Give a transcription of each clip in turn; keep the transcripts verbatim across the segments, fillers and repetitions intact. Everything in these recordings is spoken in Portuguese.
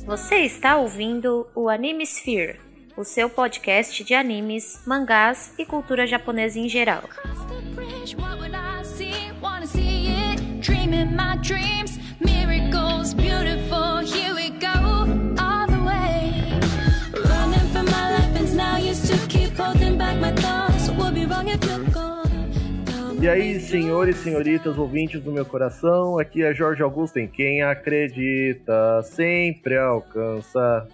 Você está ouvindo o Animesphere, o seu podcast de animes, mangás e cultura japonesa em geral. E aí, senhores e senhoritas, ouvintes do meu coração, aqui é Jorge Augusto em Quem Acredita Sempre Alcança.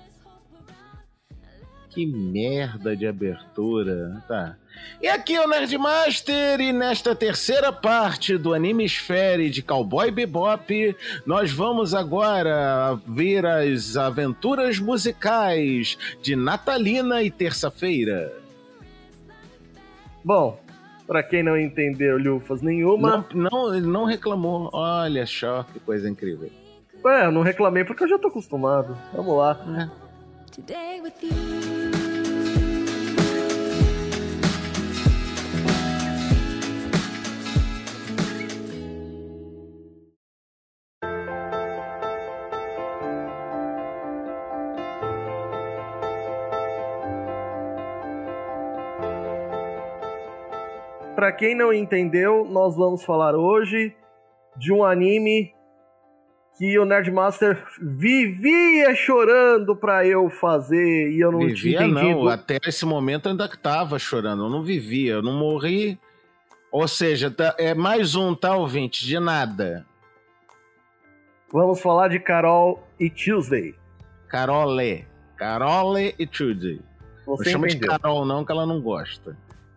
Que merda de abertura, tá. E aqui é o Nerdmaster, e nesta terceira parte do Animesphere de Cowboy Bebop, nós vamos agora ver as aventuras musicais de Natalina e Terça-feira. Bom, pra quem não entendeu lufas nenhuma... Não, não, ele não reclamou. Olha só que coisa incrível. É, eu não reclamei porque eu já tô acostumado. Vamos lá. É. Today with you. Pra quem não entendeu, nós vamos falar hoje de um anime que o Nerdmaster vivia chorando pra eu fazer e eu não vivia, tinha entendido. Não, até esse momento eu ainda tava chorando, eu não vivia, eu não morri. Ou seja, tá, é mais um, tá, ouvinte? De nada. Vamos falar de Carol e Tuesday. Carole. Carole e Tuesday. Você eu chamo entendeu. de Carol não, que ela não gosta.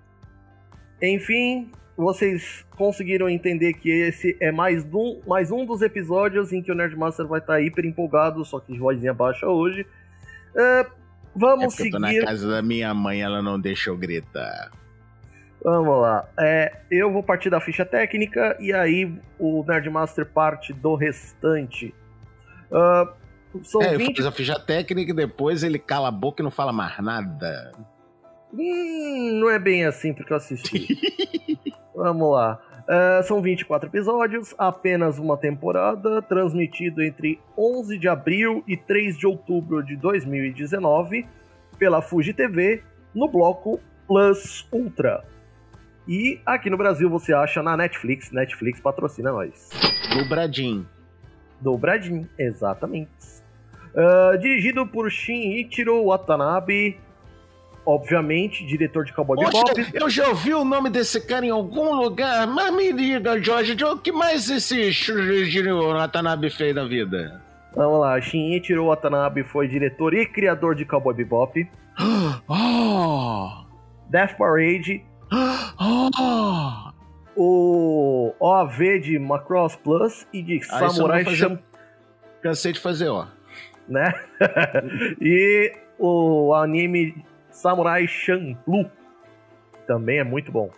Enfim, vocês conseguiram entender que esse é mais um, mais um dos episódios em que o Nerdmaster vai estar hiper empolgado, só que de vozinha baixa hoje. Uh, vamos é seguir... eu tô na casa da minha mãe, ela não deixa eu gritar. Vamos lá. É, eu vou partir da ficha técnica e aí o Nerdmaster parte do restante. Uh, são é, vinte... eu fiz a ficha técnica e depois ele cala a boca e não fala mais nada. Hum, não é bem assim porque eu assisti. Vamos lá. Uh, são vinte e quatro episódios, apenas uma temporada, transmitido entre onze de abril e três de outubro de dois mil e dezenove pela Fuji T V no bloco Plus Ultra. E aqui no Brasil você acha na Netflix. Netflix patrocina nós. Dobradinho. Dobradinho, exatamente. Uh, dirigido por Shinichiro Watanabe. Obviamente, diretor de Cowboy Bebop. Eu já ouvi o nome desse cara em algum lugar, mas me diga, Jorge, o que mais esse Shinichiro Watanabe fez na vida? Vamos lá, Shinichiro Watanabe foi diretor e criador de Cowboy Bebop. Oh! Death Parade. Oh! O O A V de Macross Plus e de ah, Samurai fazer... Champloo. Cansei de fazer, ó. Né? E o anime Samurai Champloo também é muito bom.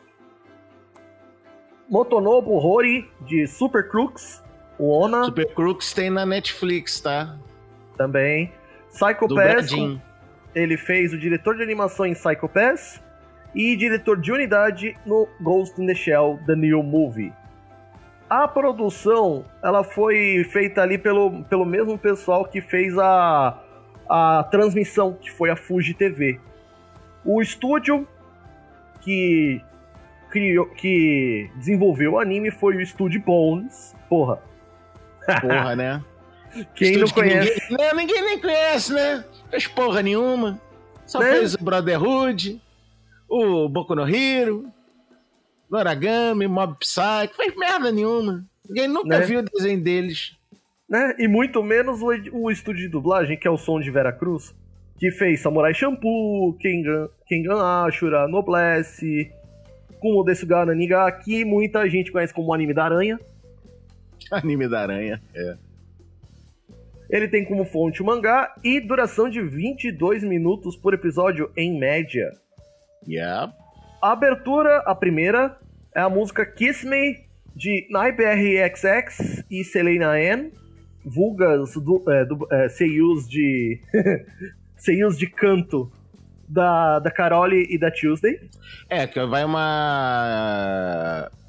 Motonobu Hori de Super Crooks, o Ona. Super Crooks tem na Netflix, tá? Também. Psycho Pass, ele fez o diretor de animação em Psycho Pass e diretor de unidade no Ghost in the Shell, The New Movie. A produção, ela foi feita ali pelo, pelo mesmo pessoal que fez a, a transmissão, que foi a Fuji T V. O estúdio que, criou, que desenvolveu o anime foi o Estúdio Bones. Porra. Porra, né? Quem estúdio não conhece? Que ninguém, não, ninguém nem conhece, né? Fez porra nenhuma. Só né? fez o Brotherhood, o Boku no Hero, Noragami, Mob Psycho. Fez merda nenhuma. Ninguém nunca né? viu o desenho deles. Né? E muito menos o, o estúdio de dublagem, que é o Som de Veracruz, que fez Samurai Champloo, Kengan, Kengan Ashura, Noblesse, Kumo Desugara Niga, que muita gente conhece como Anime da Aranha. Anime da Aranha, é. Ele tem como fonte o mangá e duração de vinte e dois minutos por episódio, em média. Yeah. A abertura, a primeira, é a música Kiss Me, de Naipe R X X e Selena N, vulgas do, é, do, é, seiyus de... seiyus de canto da, da Carole e da Tuesday. É, que vai uma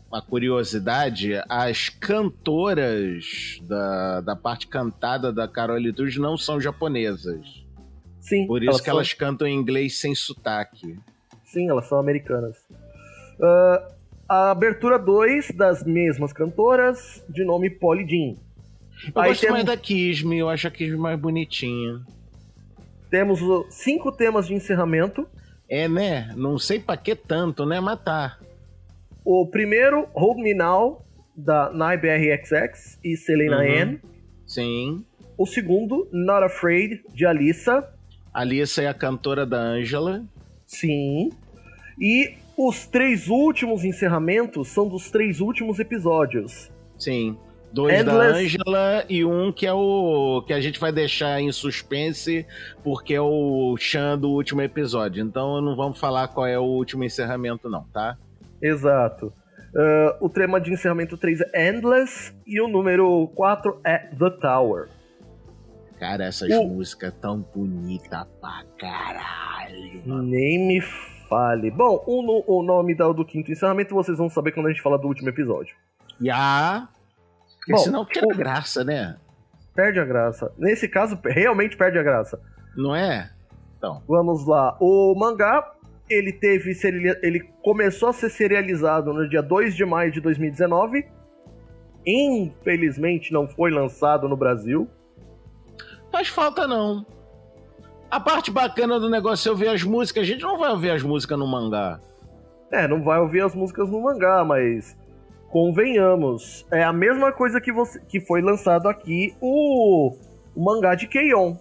uma curiosidade, as cantoras da, da parte cantada da Carole Tunes não são japonesas. Sim. Por isso elas que são... elas cantam em inglês sem sotaque. Sim, elas são americanas. Uh, a abertura dois das mesmas cantoras, de nome Polly Jean. Eu Aí gosto temos... mais da Kisme, eu acho a Kisme mais bonitinha. Temos cinco temas de encerramento. É, né? Não sei pra que tanto, né? Matar. O primeiro, Hold Me Now, da Nai B R X X e Selena Uhum. Ann. Sim. O segundo, Not Afraid, de Alissa. Alissa é a cantora da Angela. Sim. E os três últimos encerramentos são dos três últimos episódios. Sim. Dois Endless... da Angela e um que é o que a gente vai deixar em suspense porque é o Chan do último episódio. Então não vamos falar qual é o último encerramento não, tá? Exato. Uh, o tema de encerramento três é Endless e o número quatro é The Tower. Cara, essas o... músicas tão bonitas pra caralho. Nem me fale. Bom, o, o nome do, do quinto encerramento vocês vão saber quando a gente falar do último episódio. E a... Porque Bom, senão tira o... graça, né? Perde a graça. Nesse caso, realmente perde a graça. Não é? Então. Vamos lá. O mangá, ele teve... Ele começou a ser serializado no dia dois de maio de dois mil e dezenove. Infelizmente, não foi lançado no Brasil. Faz falta, não. A parte bacana do negócio é ouvir as músicas. A gente não vai ouvir as músicas no mangá. É, não vai ouvir as músicas no mangá, mas... Convenhamos, é a mesma coisa que, você, que foi lançado aqui o, o mangá de Keion.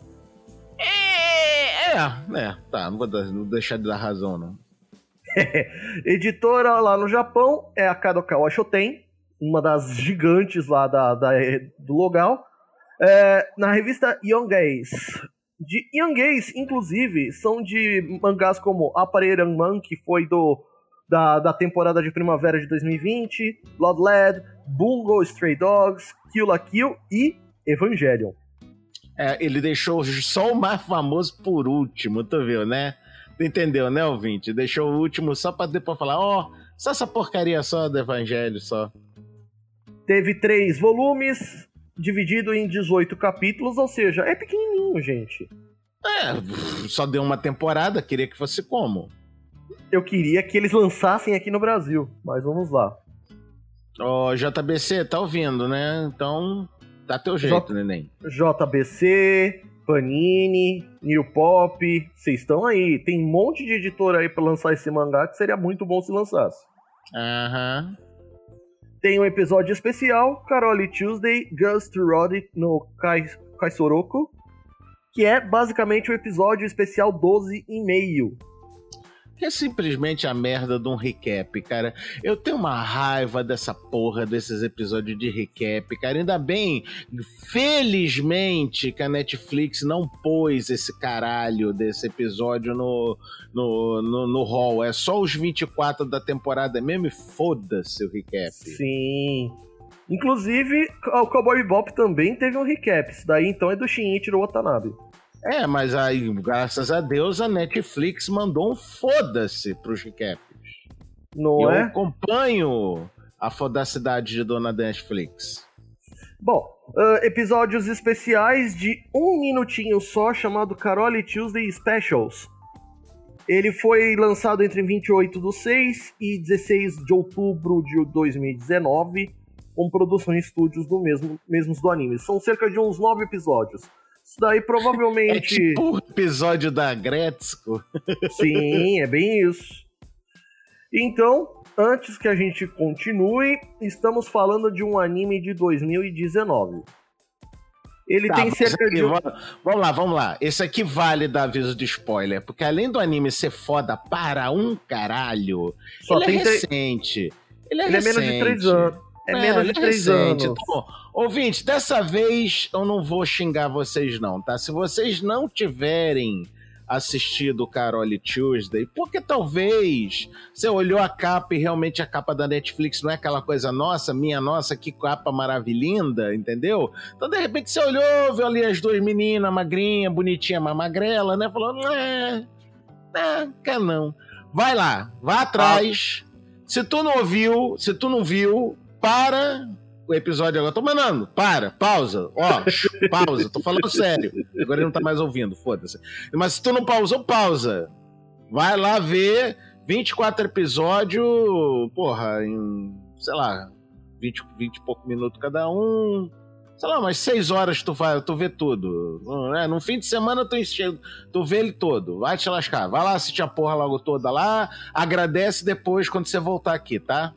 É, é, é, tá, não vou deixar de dar razão, não. Editora lá no Japão é a Kadokawa Shoten, uma das gigantes lá da, da, do local. É, na revista Young Ace. De Young Ace, inclusive, são de mangás como Apareranman, que foi do... Da, da temporada de primavera de dois mil e vinte, Blood Led, Bungo Stray Dogs, Kill la Kill e Evangelion. É, ele deixou só o mais famoso por último, tu viu, né? Tu entendeu, né, ouvinte? Deixou o último só pra depois falar, ó, oh, só essa porcaria só do Evangelho, só. Teve três volumes, dividido em dezoito capítulos, ou seja, é pequenininho, gente. É, só deu uma temporada, queria que fosse como? Eu queria que eles lançassem aqui no Brasil, mas vamos lá. Ó, oh, J B C, tá ouvindo, né? Então, dá teu jeito, J... neném. J B C, Panini, New Pop, vocês estão aí. Tem um monte de editora aí pra lançar esse mangá que seria muito bom se lançasse. Aham. Uhum. Tem um episódio especial, Carole Tuesday, Ghost Rod no Kai... Kaisoroko, que é basicamente o episódio especial doze e meio. Que é simplesmente a merda de um recap, cara. Eu tenho uma raiva dessa porra desses episódios de recap, cara. Ainda bem, felizmente, que a Netflix não pôs esse caralho desse episódio no, no, no, no hall. É só os vinte e quatro da temporada mesmo e foda-se o recap. Sim. Inclusive, o Cowboy Bebop também teve um recap. Isso daí, então, é do Shinichiro Watanabe. É, mas aí, graças a Deus, a Netflix mandou um foda-se pros recaps. Não Eu é? Eu acompanho a fodacidade de dona Netflix. Bom, uh, episódios especiais de um minutinho só, chamado Carole Tuesday Specials. Ele foi lançado entre vinte e oito do seis e dezesseis de outubro de dois mil e dezenove, com produção em estúdios do mesmo, mesmos do anime. São cerca de uns nove episódios. Isso daí provavelmente... É tipo o episódio da Gretzko. Sim, é bem isso. Então, antes que a gente continue, estamos falando de um anime de dois mil e dezenove. Ele tá, tem cerca aqui, de... Vamos lá, vamos lá. Esse aqui vale dar aviso de spoiler, porque além do anime ser foda para um caralho, Só ele tem é recente. Ele é ele recente. É menos de três anos. É, é menos de três anos. Então, ouvinte, dessa vez eu não vou xingar vocês não, tá? Se vocês não tiverem assistido Carole Tuesday, porque talvez você olhou a capa e realmente a capa da Netflix não é aquela coisa nossa, minha nossa, que capa maravilhinda, entendeu? Então, de repente, você olhou, viu ali as duas meninas, magrinha, bonitinha, mas magrela, né? Falou, não, não, quer não. Vai lá, vá atrás... Ah. Se tu não ouviu, se tu não viu, para o episódio agora. Tô mandando, para, pausa. Ó, pausa, tô falando sério. Agora ele não tá mais ouvindo, foda-se. Mas se tu não pausou, pausa. Vai lá ver vinte e quatro episódios, porra, em, sei lá, vinte, vinte e pouco minutos cada um. Sei lá, umas seis horas tu, vai, tu vê tudo. É, num fim de semana tu, enche, tu vê ele todo. Vai te lascar. Vai lá assistir a porra logo toda lá. Agradece depois quando você voltar aqui, tá?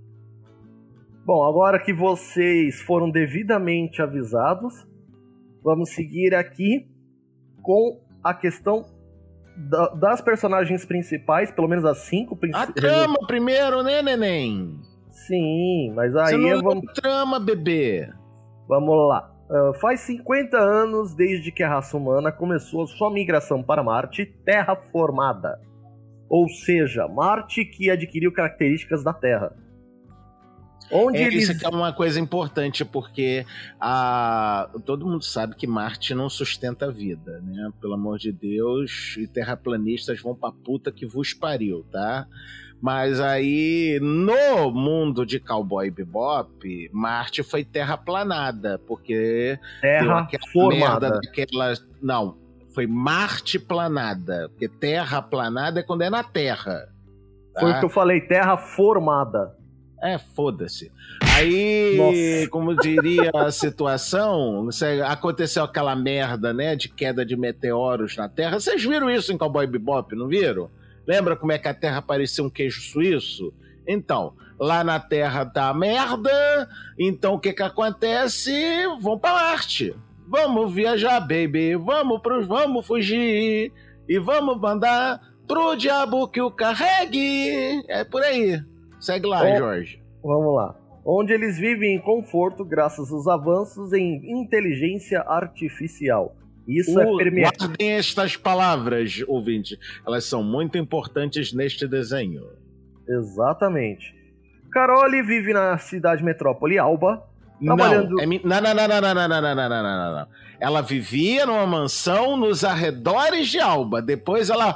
Bom, agora que vocês foram devidamente avisados, vamos seguir aqui com a questão da, das personagens principais, pelo menos as cinco principais. A trama primeiro, né, neném? Sim, mas aí você não eu vamos... trama, bebê. Vamos lá. Uh, faz cinquenta anos desde que a raça humana começou a sua migração para Marte terraformada. Ou seja, Marte que adquiriu características da Terra. Onde é, eles... Isso aqui é uma coisa importante, porque a... todo mundo sabe que Marte não sustenta a vida, né? Pelo amor de Deus, e terraplanistas vão pra puta que vos pariu, tá? Mas aí, no mundo de Cowboy Bebop, Marte foi terraplanada, porque... Terra formada. Daquela... Não, foi Marte planada, porque terraplanada é quando é na Terra. Tá? Foi o que eu falei, terra formada. É, foda-se. Aí, nossa, como diria a situação, aconteceu aquela merda, né, de queda de meteoros na Terra. Vocês viram isso em Cowboy Bebop, não viram? Lembra como é que a Terra parecia um queijo suíço? Então, lá na Terra tá a merda, então o que que acontece? Vão pra Marte. Vamos viajar, baby, vamos, pro, vamos fugir e vamos mandar pro diabo que o carregue. É por aí. Segue lá, Bom, Jorge. Vamos lá. Onde eles vivem em conforto graças aos avanços em inteligência artificial. Isso o, é permeável. Guardem estas palavras, ouvinte. Elas são muito importantes neste desenho. Exatamente. Carole vive na cidade metrópole Alba. Trabalhando... Não, é, não, não, não, não, não, não, não, não, não, não, não. Ela vivia numa mansão nos arredores de Alba. Depois ela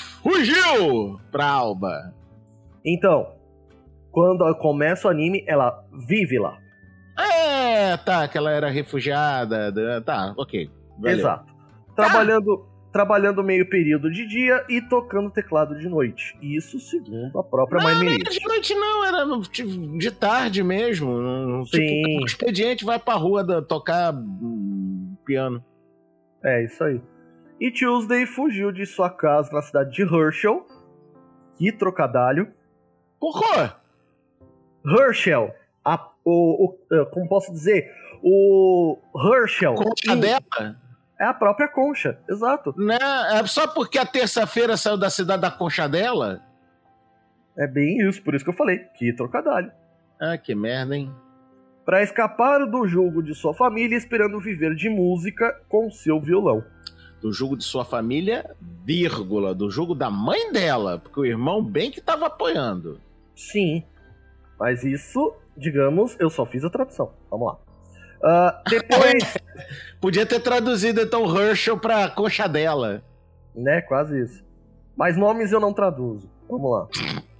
fugiu pra Alba. Então, quando começa o anime, ela vive lá. É, tá, que ela era refugiada. Tá, ok. Valeu. Exato. Trabalhando, ah. trabalhando meio período de dia e tocando teclado de noite. Isso segundo a própria Não, Mai não Milite. era de noite não, era de tarde mesmo. Sim. Tipo, o expediente vai pra rua da, tocar hum, piano. É, isso aí. E Tuesday fugiu de sua casa na cidade de Herschel. Que trocadalho. Por quê? Herschel. A, o, o, como posso dizer? O Herschel. Concha em... dela? É a própria Concha, exato. Não, é só porque a terça-feira saiu da cidade da Concha dela? É bem isso, por isso que eu falei. Que trocadalho. Ah, que merda, hein? Pra escapar do julgo de sua família, esperando viver de música com seu violão. Do julgo de sua família, vírgula, do julgo da mãe dela, porque o irmão bem que tava apoiando. Sim, mas isso, digamos, eu só fiz a tradução. Vamos lá. Uh, depois... Podia ter traduzido então Herschel pra Concha dela. Né, quase isso. Mas nomes eu não traduzo. Vamos lá.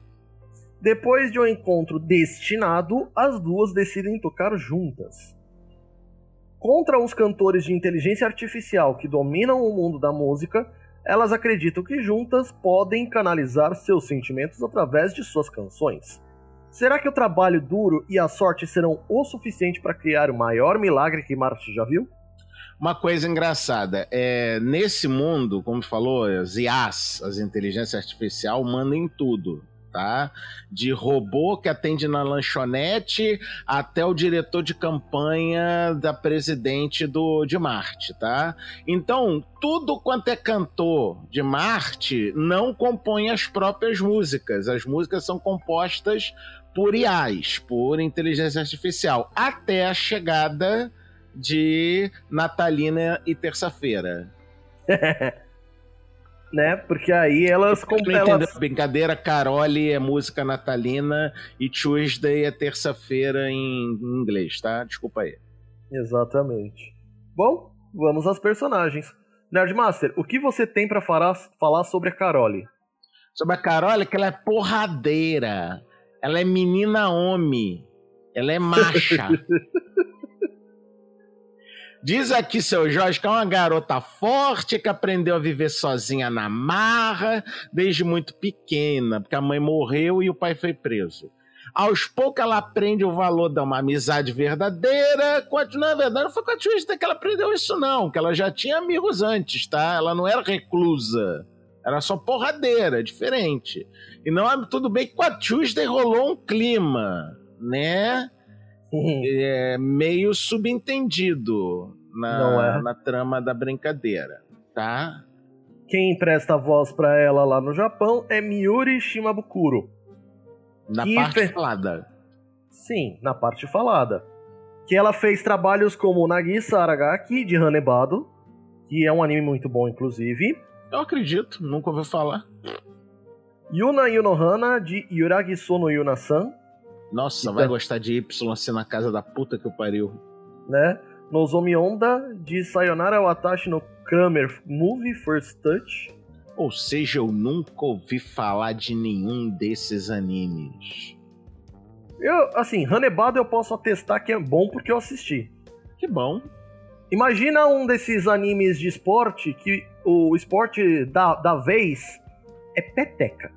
Depois de um encontro destinado, as duas decidem tocar juntas. Contra os cantores de inteligência artificial que dominam o mundo da música, elas acreditam que juntas podem canalizar seus sentimentos através de suas canções. Será que o trabalho duro e a sorte serão o suficiente para criar o maior milagre que Marte já viu? Uma coisa engraçada, é, nesse mundo, como falou, as I As, as inteligências artificiais, mandam em tudo, tá? De robô que atende na lanchonete até o diretor de campanha da presidente do, de Marte, tá? Então, tudo quanto é cantor de Marte não compõe as próprias músicas. As músicas são compostas por I As, por inteligência artificial, até a chegada de Natalina e Terça-feira. Né? Porque aí elas... Não elas... Brincadeira, Carole é música natalina e Tuesday é terça-feira em inglês, tá? Desculpa aí. Exatamente. Bom, vamos às personagens. Nerdmaster, o que você tem pra falar, falar sobre a Carole? Sobre a Carole, que ela é porradeira. Ela é menina homem. Ela é macha. Diz aqui, seu Jorge, que é uma garota forte que aprendeu a viver sozinha na marra desde muito pequena, porque a mãe morreu e o pai foi preso. Aos poucos ela aprende o valor de uma amizade verdadeira. Na verdade, não foi com a Tuesday que ela aprendeu isso, não, que ela já tinha amigos antes, tá? Ela não era reclusa. Era só porradeira, diferente. E não, tudo bem que com a Tuesday rolou um clima, né? Uhum. É, meio subentendido na, é. na trama da brincadeira, tá? Quem empresta a voz pra ela lá no Japão é Miuri Shimabukuro. Na parte fe... falada. Sim, na parte falada. Que ela fez trabalhos como Nagisa Aragaki, de Hanebado, que é um anime muito bom, inclusive. Eu acredito, nunca ouvi falar. Yuna Yunohana, de Yuragiso no Yuna-san. Nossa, vai tá... gostar de Y assim na casa da puta que eu pariu. Né? Nozomi Onda, de Sayonara Watashi no Kramer Movie First Touch. Ou seja, eu nunca ouvi falar de nenhum desses animes. Eu, assim, Hanebado eu posso atestar que é bom porque eu assisti. Que bom. Imagina um desses animes de esporte que o esporte da, da vez é peteca.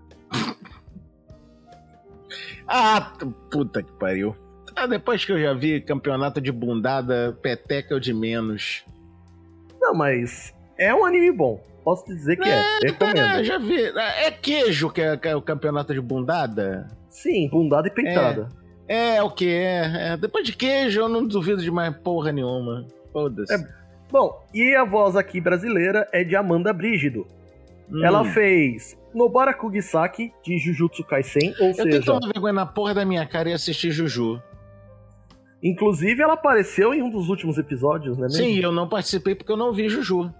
Ah, puta que pariu. Ah, depois que eu já vi campeonato de bundada, peteca é o de menos. Não, mas é um anime bom. Posso te dizer que é, é. Recomendo. É, já vi. É queijo que é, que é o campeonato de bundada? Sim, bundada e peitada. É, é o que é, é. Depois de queijo eu não duvido de mais porra nenhuma. Foda-se. É, bom, e a voz aqui brasileira é de Amanda Brígido. Hum. Ela fez Nobara Kugisaki, de Jujutsu Kaisen, ou eu seja... Eu tenho que tomar vergonha na porra da minha cara e assistir Juju. Inclusive, ela apareceu em um dos últimos episódios, né? Sim, eu não participei porque eu não vi Juju.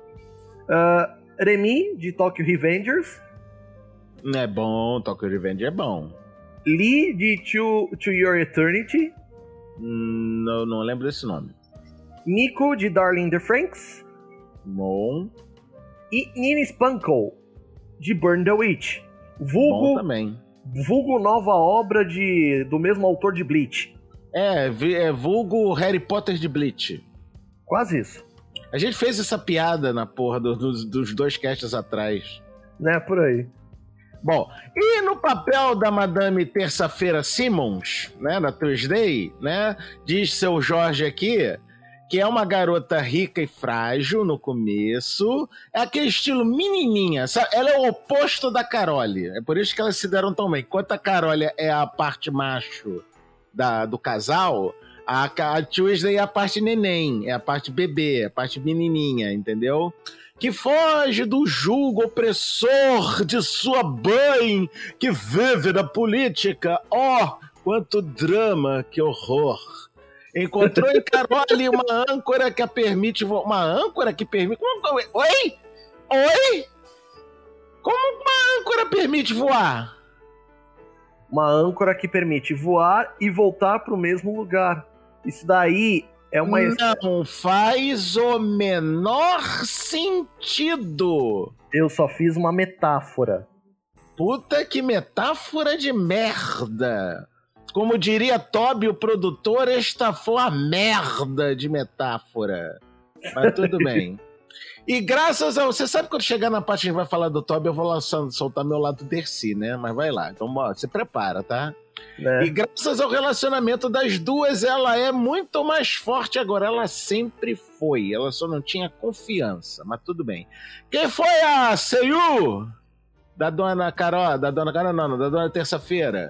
Uh, Remy, de Tokyo Revengers. É bom, Tokyo Revengers é bom. Lee, de To, to Your Eternity. Hum, não, não lembro desse nome. Miko, de Darling in the Franxx. Bom. E Nini Spanko, de Burn the Witch. Vulgo, bom também. Vulgo nova obra de, do mesmo autor de Bleach. É, é vulgo Harry Potter de Bleach. Quase isso. A gente fez essa piada na porra do, do, dos dois casts atrás. Né, por aí. Bom, e no papel da Madame Terça-feira Simmons, né, na Tuesday, né, diz seu Jorge aqui, que é uma garota rica e frágil no começo, é aquele estilo menininha, sabe? Ela é o oposto da Carole, é por isso que elas se deram tão bem. Enquanto a Carole é a parte macho da, do casal... A, a Tuesday é a parte neném, é a parte bebê, é a parte menininha, entendeu? Que foge do julgo opressor de sua mãe, que vive na política. Oh, quanto drama, que horror. Encontrou em Carole uma âncora que a permite... Vo... Uma âncora que permite... Oi? Oi? Como uma âncora permite voar? Uma âncora que permite voar e voltar para o mesmo lugar. Isso daí é uma... Não faz o menor sentido. Eu só fiz uma metáfora. Puta que metáfora de merda. Como diria Toby, o produtor, esta foi a merda de metáfora. Mas tudo bem. E graças a... Você sabe quando chegar na parte que a gente vai falar do Toby, eu vou lá soltar meu lado Dercy, né? Mas vai lá. Então, ó, se prepara, tá? É. E graças ao relacionamento das duas, ela é muito mais forte agora. Ela sempre foi. Ela só não tinha confiança, mas tudo bem. Quem foi a Seiyu? Da dona Carol, da dona Carol não, da dona Terça-feira.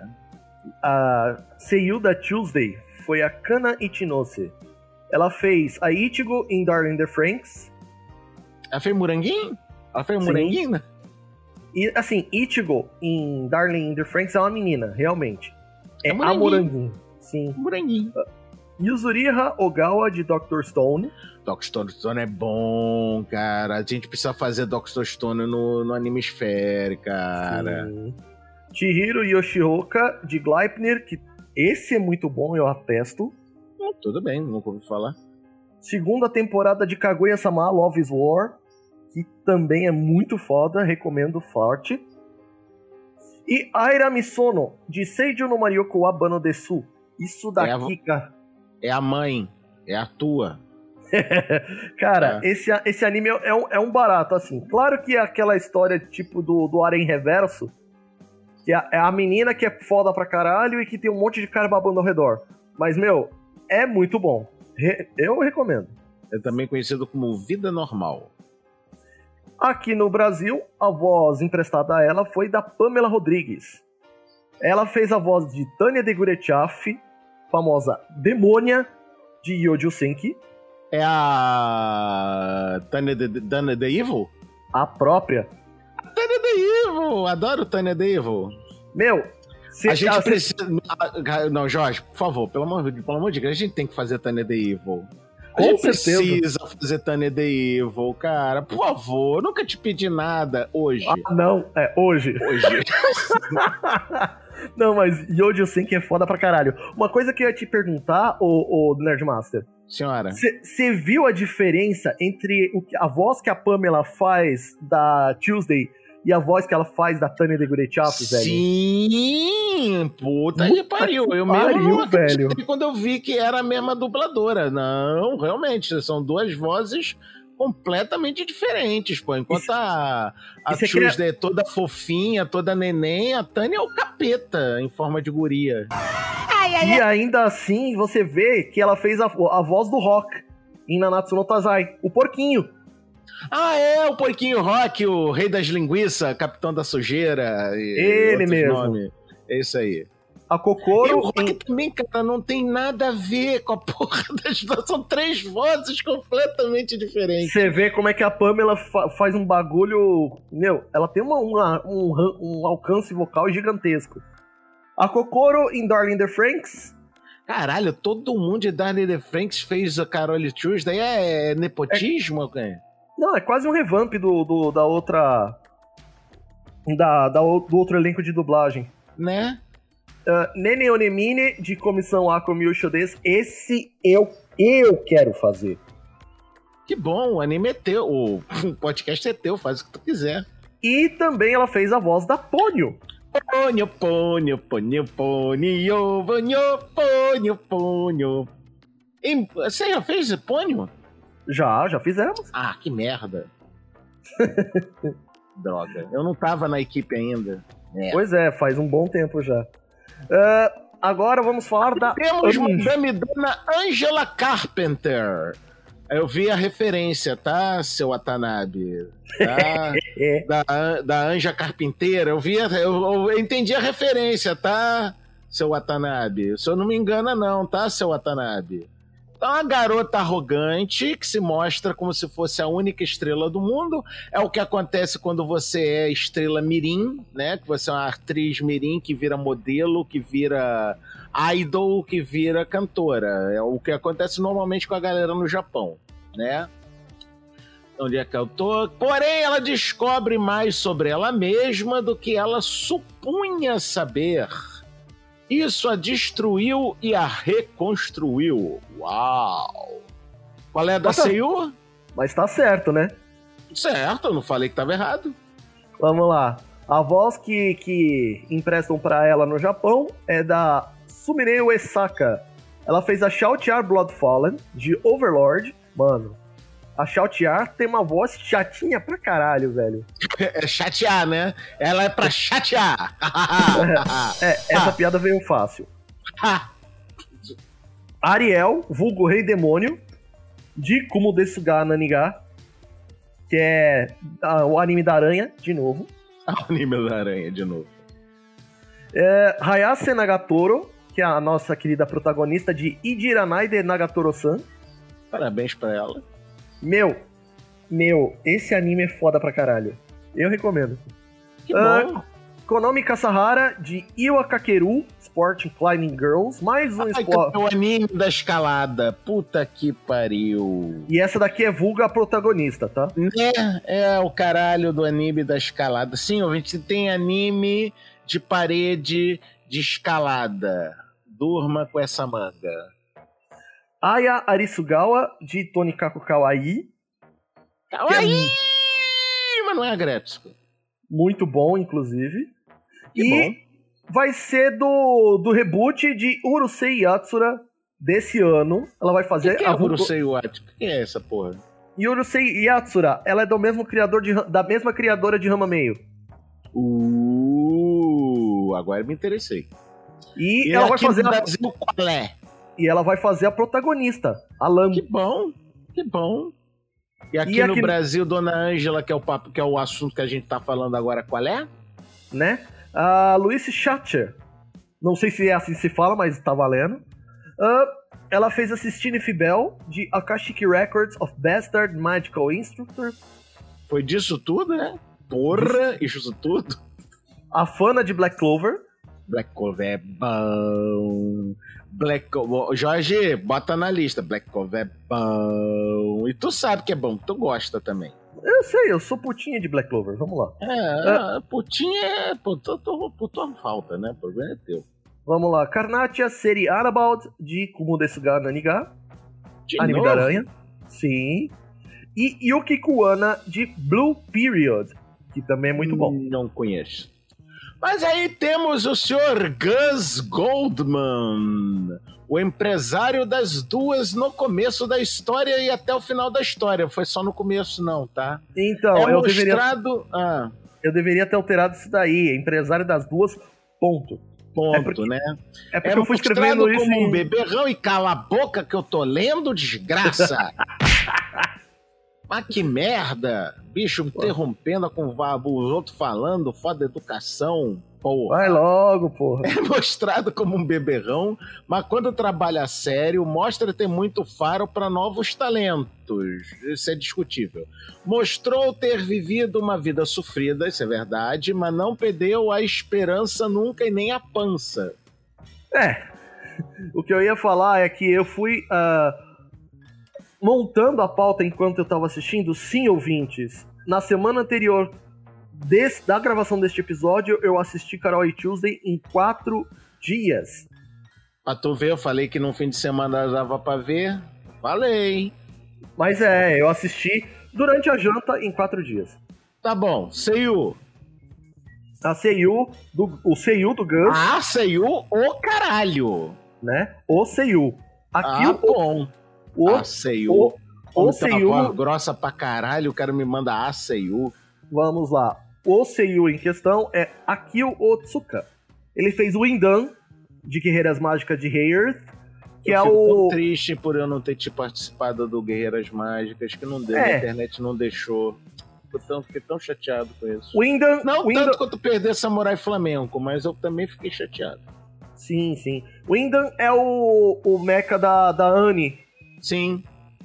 A Seiyu da Tuesday foi a Kana Ichinose. Ela fez a Ichigo em Darling in the Franxx. Ela fez Moranguinho? Ela fez Moranguinho, né? E assim, Ichigo em Darling in the Franxx é uma menina, realmente. É, é moranguinho. a Moranguinho. Sim. Moranguinho. Yuzuriha Ogawa de doutor Stone. doutor Stone é bom, cara. A gente precisa fazer doutor Stone no, no Animesphere, cara. Sim. Chihiro Yoshioka de Gleipnir, que esse é muito bom, eu atesto. Hum, tudo bem, nunca ouvi falar. Segunda temporada de Kaguya-sama Love is War, que também é muito foda, recomendo forte. E Aira Misono, de Seijo no Marioku Abano Desu. Isso daqui, é a, cara. É a mãe, é a tua. Cara, é. esse, esse anime é um, é um barato, assim. Claro que é aquela história tipo do, do Arém Reverso, que é, é a menina que é foda pra caralho e que tem um monte de cara babando ao redor. Mas, meu, é muito bom. Re, eu recomendo. É também conhecido como Vida Normal. Aqui no Brasil, a voz emprestada a ela foi da Pamela Rodrigues. Ela fez a voz de Tânia de Gurechaf, famosa Demônia, de Yojo Senki. É a Tânia de, Tânia de Evil? A própria. A Tânia de Evil! Adoro Tânia de Evil. Meu, se, a gente a, precisa... Se... Não, Jorge, por favor, pelo amor, pelo amor de Deus, a gente tem que fazer Tânia de Evil. A gente precisa fazer Tânia de Evil, cara. Por favor, eu nunca te pedi nada hoje. Ah, não, é hoje. Hoje. Não, mas Yojo Senki é foda pra caralho. Uma coisa que eu ia te perguntar, ô, ô Nerdmaster. Senhora. Você viu a diferença entre o que, a voz que a Pamela faz da Tuesday e a voz que ela faz da Tânia de Gurechaf, velho? Sim! Puta que pariu. Eu pariu, mesmo não velho. Quando eu vi que era a mesma dubladora. Não, realmente, são duas vozes completamente diferentes, pô. Enquanto a, a Tuesday queria... é toda fofinha, toda neném, a Tânia é o capeta em forma de guria. Ai, ai, e ai. Ainda assim, você vê que ela fez a, a voz do Rock em Nanatsu no Taizai, o porquinho. Ah, é, o porquinho Rock, o rei das linguiças, capitão da sujeira. E Ele mesmo. Nome. É isso aí. A Kokoro... E o Rock em... também, cara, não tem nada a ver com a porra das... São três vozes completamente diferentes. Você vê como é que a Pamela fa faz um bagulho... Meu, ela tem uma, uma, um, um alcance vocal gigantesco. A Kokoro em Darling the Franxx. Caralho, todo mundo de Darling the Franxx fez a Carole Tuesday. É nepotismo, cara? É... Não, é quase um revamp do, do, da outra... Da, da, do outro elenco de dublagem. Né? Uh, Nene Onemine, de Comissão Akomi Ushodes. Esse eu, eu quero fazer. Que bom, o anime é teu. O podcast é teu, faz o que tu quiser. E também ela fez a voz da Ponyo. Ponyo, ponyo, ponyo, ponyo, ponyo, ponyo, ponyo. E você já fez ponyo? Já, já fizemos. Ah, que merda. Droga, eu não tava na equipe ainda. Merda. Pois é, faz um bom tempo já. Uh, agora vamos falar da... Temos Madame Dona Angela Carpenter. Eu vi a referência, tá, seu Watanabe? Tá? da, da Anja Carpinteira. Eu vi, a, eu, eu entendi a referência, tá, seu Watanabe? Se eu não me engano, não, tá, seu Watanabe? Então, a garota arrogante que se mostra como se fosse a única estrela do mundo. É o que acontece quando você é estrela mirim, né? Que você é uma atriz mirim que vira modelo, que vira idol, que vira cantora. É o que acontece normalmente com a galera no Japão, né? Onde é que eu tô? Porém, ela descobre mais sobre ela mesma do que ela supunha saber. Isso a destruiu e a reconstruiu. Uau! Qual é a da Nossa, Seiyu? Mas tá certo, né? Certo, eu não falei que tava errado. Vamos lá. A voz que, que emprestam pra ela no Japão é da Sumire Uesaka. Ela fez a Shoutjar Bloodfallen, de Overlord. Mano, a Shoutjar tem uma voz chatinha pra caralho, velho. É chatear, né? Ela é pra chatear. é, é, essa piada veio fácil. Ariel, vulgo Rei Demônio, de Kumo Desuga Naniga, que é ah, o anime da aranha, de novo. O anime da aranha, de novo. É, Hayase Nagatoro, que é a nossa querida protagonista de Ijiranai de Nagatoro-san. Parabéns pra ela. Meu, meu, esse anime é foda pra caralho. Eu recomendo. Que bom. Uh, Konomi Kasahara, de Iwa Kakeru, Sport Climbing Girls. Mais um esporte. O anime da escalada. Puta que pariu. E essa daqui é vulga a protagonista, tá? É, é o caralho do anime da escalada. Sim, a gente tem anime de parede de escalada. Durma com essa manga. Aya Arisugawa, de Tonikaku Kawaii. Kawaii! É... Mas não é Agretsuko. Muito bom, inclusive. Que e bom. vai ser do, do reboot de Urusei Yatsura desse ano. Ela vai fazer... Que que é a o Urusei Yatsura? O que é essa porra? E Urusei Yatsura, ela é do mesmo criador de, da mesma criadora de Ranma Meio. Uh, agora me interessei. E, E ela vai aqui fazer no a, Brasil, qual é? e ela vai fazer a protagonista, a Lan. Que bom, que bom. E aqui, E aqui no no- Brasil, Dona Ângela, que é o papo, que é o assunto que a gente tá falando agora, qual é? Né? A Louise Schachter. Não sei se é assim que se fala, mas tá valendo. Ah, ela fez a Sistine Fibel, de Akashic Records of Bastard Magical Instructor. Foi disso tudo, né? Porra, isso tudo. A Fana de Black Clover. Black Clover é bom. Black Clover... Jorge, bota na lista. Black Clover é bom. E tu sabe que é bom, tu gosta também. Eu sei, eu sou putinha de Black Clover, vamos lá. É, é. putinha é... Por tua, por tua falta, né? O problema é teu. Vamos lá. Karnatia Seri Arabald, de Kumudesuga Naniga. De Anime novo? da Aranha. Sim. E Yuki Kuwana, de Blue Period, que também é muito bom. Não conheço. Mas aí temos o senhor Gus Goldman, o empresário das duas no começo da história e até o final da história. Foi só no começo, não, tá? Então, é eu, deveria, mostrado... Ah, eu deveria ter alterado isso daí. Empresário das duas, ponto. ponto, É porque- né? É porque É eu fui escrevendo mostrado isso como um em... beberrão e cala a boca que eu tô lendo, desgraça. Mas que merda. Bicho interrompendo com os outros falando, foda educação, porra. Vai logo, porra. É mostrado como um beberrão, mas quando trabalha sério, mostra ter muito faro para novos talentos. Isso é discutível. Mostrou ter vivido uma vida sofrida, isso é verdade, mas não perdeu a esperança nunca e nem a pança. É. O que eu ia falar é que eu fui ah, montando a pauta enquanto eu tava assistindo. Sim, ouvintes. Na semana anterior desse, da gravação deste episódio, eu assisti Carol e Tuesday em quatro dias. Pra tu ver, eu falei que no fim de semana dava pra ver. Falei. Mas é, eu assisti durante a janta em quatro dias. Tá bom, Seiyu. A Seiyu, do, o Seiyu do Gus, Ah, Seiyu, o caralho. né? O Seiyu. Aqui Ah, o, bom. o, Ah, Seiyu. o, o Homem tem uma Seiyu... voz grossa pra caralho, o cara me manda a Seiyu. Vamos lá. O Seiyu em questão é Akio Otsuka. Ele fez o Indan, de Guerreiras Mágicas de Hearth, que eu é fico tão o... triste por eu não ter te participado do Guerreiras Mágicas, que não deu, É. a internet não deixou. Fiquei tão, fiquei tão chateado com isso. O Indan... Não o Indan... tanto quanto perder Samurai Flamenco, mas eu também fiquei chateado. Sim, sim. O Indan é o, o mecha da, da Annie. Sim.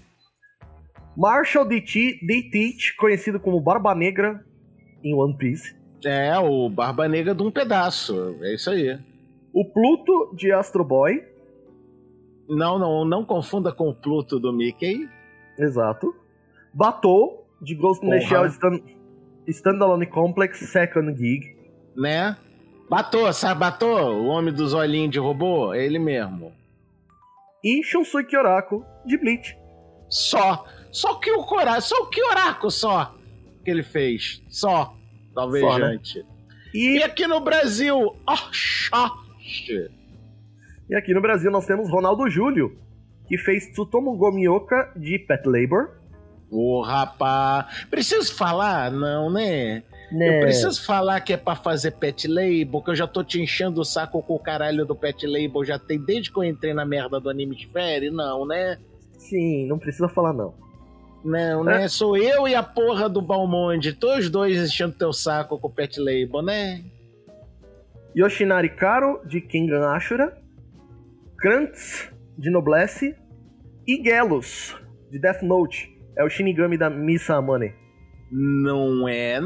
Marshall D Teach, conhecido como Barba Negra em One Piece. É, o Barba Negra de um pedaço. É isso aí. O Pluto de Astro Boy. Não, não, não confunda com o Pluto do Mickey. Exato. Batou, de Ghost in the Porra. Shell Stand, Standalone Complex Second Gig. Né? Batou, sabe? Batou? O homem dos olhinhos de robô? É ele mesmo. E Shunsui Kyorako, de Bleach. Só. Só que o Cora, só o Kyorako só que ele fez. Só. Talvez, Só, né? gente. E, E aqui no Brasil, Oxóssi. e aqui no Brasil nós temos Ronaldo Júlio, que fez Tsutomu Gomioka, de Pet Labor. Ô, rapaz. Preciso falar? Não, né? Né? Eu preciso falar que é pra fazer pet label, que eu já tô te enchendo o saco com o caralho do pet label, já tem desde que eu entrei na merda do Animesfere, não, né? Sim, não precisa falar não. Não, né? Sou eu e a porra do Balmonde, todos os dois enchendo teu saco com o pet label, né? Yoshinari Karo, de Kengan Ashura. Krantz, de Noblesse. E Gelos, de Death Note. É o Shinigami da Misa Amane. Não é,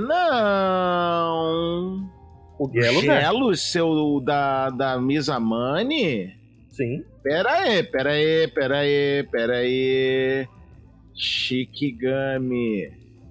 não. O Gelos, é? Gelos, seu da, da Mizamani? Sim. Pera aí, pera aí, pera aí, pera aí. Shikigami.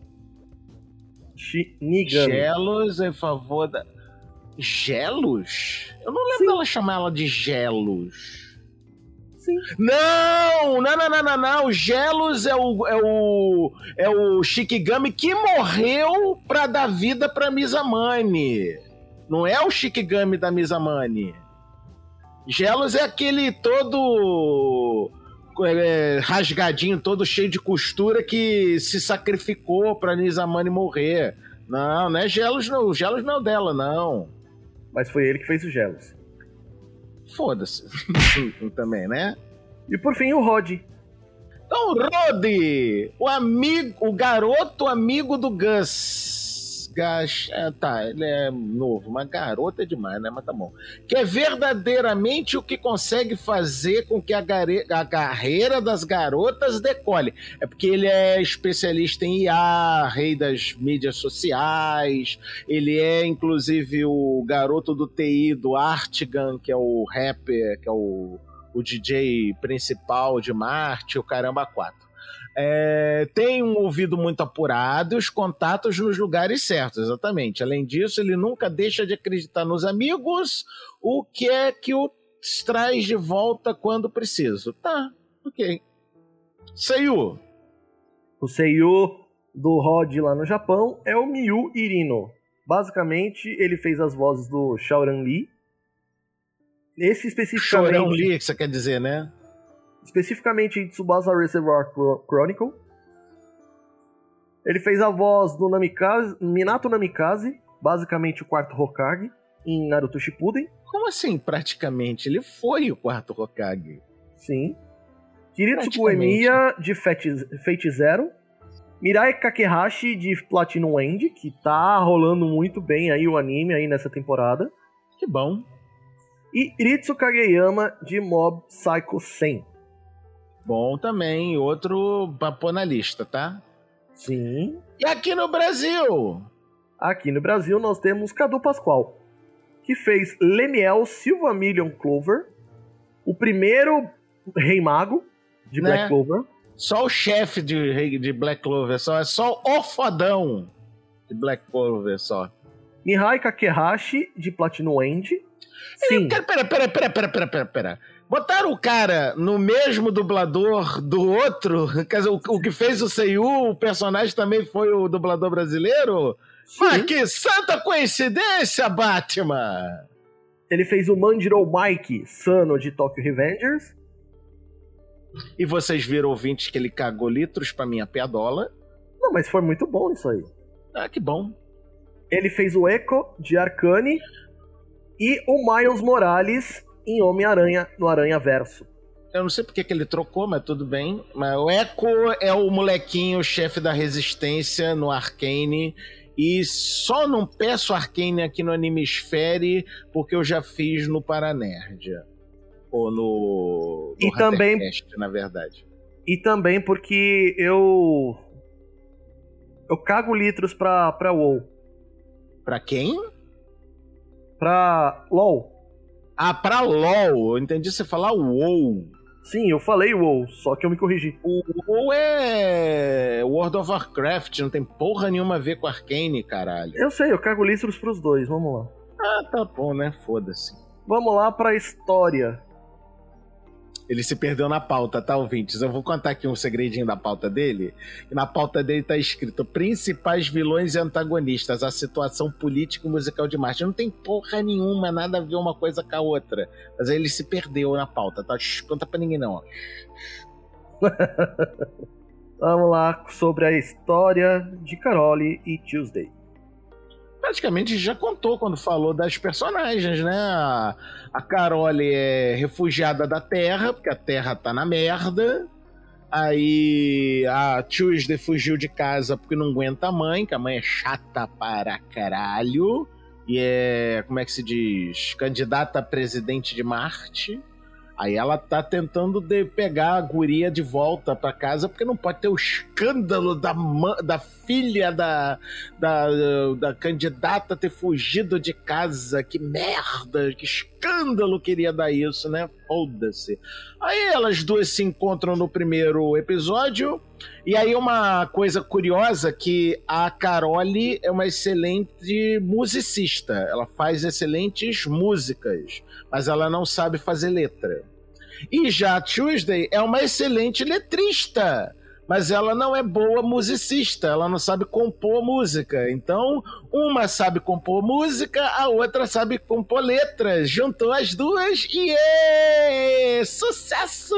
Shinigami. Gelos em favor da... Gelos? Eu não lembro Sim. dela chamar ela de Gelos. Sim. Não, não, não, não, não, não. Gelos é o, é o, é o Shikigami que morreu pra dar vida pra Mizamani. Não é o Shikigami da Mizamani. Gelos é aquele todo é, rasgadinho, todo cheio de costura que se sacrificou pra Mizamani morrer. Não, não é Gelos não. O Gelos não é o dela, não. Mas foi ele que fez os Gelos. Foda-se. Também, né? E por fim, o Rod. Então, o Rod, o amigo, o garoto amigo do Gus. Gus, é, tá, ele é novo, mas garota é demais, né? Mas tá bom. Que é verdadeiramente o que consegue fazer com que a, gare... a carreira das garotas decole. É porque ele é especialista em I A, rei das mídias sociais, ele é, inclusive, o garoto do T I do Artigan, que é o rapper, que é o, o D J principal de Marte, o Caramba quatro. É, tem um ouvido muito apurado e os contatos nos lugares certos, exatamente. Além disso, ele nunca deixa de acreditar nos amigos, o que é que o traz de volta quando preciso. Tá, ok. Seiyu. O Seiyu do Rod lá no Japão é o Miyu Irino. Basicamente, ele fez as vozes do Shaoran Lee. Esse especificamente... Shaoran Lee, que você quer dizer, né? Especificamente em Tsubasa Reservoir Chronicle. Ele fez a voz do Namikaze, Minato Namikaze, basicamente o quarto Hokage, em Naruto Shippuden. Como assim, praticamente? Ele foi o quarto Hokage. Sim. Kiritsuko Emiya, de Fate, Fate Zero. Mirai Kakehashi, de Platinum End, que tá rolando muito bem aí o anime aí nessa temporada. Que bom. E Ritsu Kageyama, de Mob Psycho cem. Bom também, outro pra pôr na lista, tá? Sim. E aqui no Brasil? Aqui no Brasil nós temos Cadu Pascoal, que fez Lemiel Silva Million Clover, o primeiro Rei Mago de né? Black Clover. Só o chefe de, de Black Clover, só, é só o fodão de Black Clover, só. Mihai Kakehashi, de Platinum End. Sim. Pera, pera, pera, pera, pera, pera, pera, pera. Botaram o cara no mesmo dublador do outro? Quer dizer, o, o que fez o Seiyu, o personagem também foi o dublador brasileiro? Sim. Mas que santa coincidência, Batman! Ele fez o Manjiro Mike Sano de Tokyo Revengers. E vocês viram, ouvintes, que ele cagou litros pra minha piadola? Não, mas foi muito bom isso aí. Ah, que bom. Ele fez o Echo de Arcane e o Miles Morales em Homem-Aranha, no Aranha Verso. Eu não sei porque que ele trocou, mas tudo bem. Mas o Echo é o molequinho, chefe da Resistência no Arcane. E só não peço Arcane aqui no Animesfere porque eu já fiz no Paranerdia. Ou no, no e também, na verdade. E também porque eu... Eu cago litros pra, pra WoW. Pra quem? Pra LoL. Ah, pra LoL. Eu entendi você falar WoW. Sim, eu falei WoW, só que eu me corrigi. O WoW é World of Warcraft, não tem porra nenhuma a ver com Arcane, caralho. Eu sei, eu cago litros pros dois, vamos lá. Ah, tá bom, né? Foda-se. Vamos lá pra história. Ele se perdeu na pauta, tá, ouvintes? Eu vou contar aqui um segredinho da pauta dele. E na pauta dele tá escrito principais vilões e antagonistas, a situação política e musical de Marte. Não tem porra nenhuma, nada a ver uma coisa com a outra. Mas aí ele se perdeu na pauta, tá? Shhh, conta pra ninguém não, ó. Vamos lá sobre a história de Carole e Tuesday. Praticamente já contou quando falou das personagens, né? A, a Carole é refugiada da Terra, porque a Terra tá na merda. Aí a Tuesday fugiu de casa porque não aguenta a mãe, que a mãe é chata para caralho. E é, como é que se diz? Candidata a presidente de Marte. Aí ela tá tentando de pegar a guria de volta pra casa, porque não pode ter o escândalo da, da filha da, da, da candidata ter fugido de casa. Que merda, que escândalo queria dar isso, né? Foda-se. Aí elas duas se encontram no primeiro episódio, e aí uma coisa curiosa que a Carole é uma excelente musicista. Ela faz excelentes músicas, mas ela não sabe fazer letra. E já a Tuesday é uma excelente letrista, mas ela não é boa musicista, ela não sabe compor música. Então, uma sabe compor música, a outra sabe compor letras. Juntou as duas e é sucesso!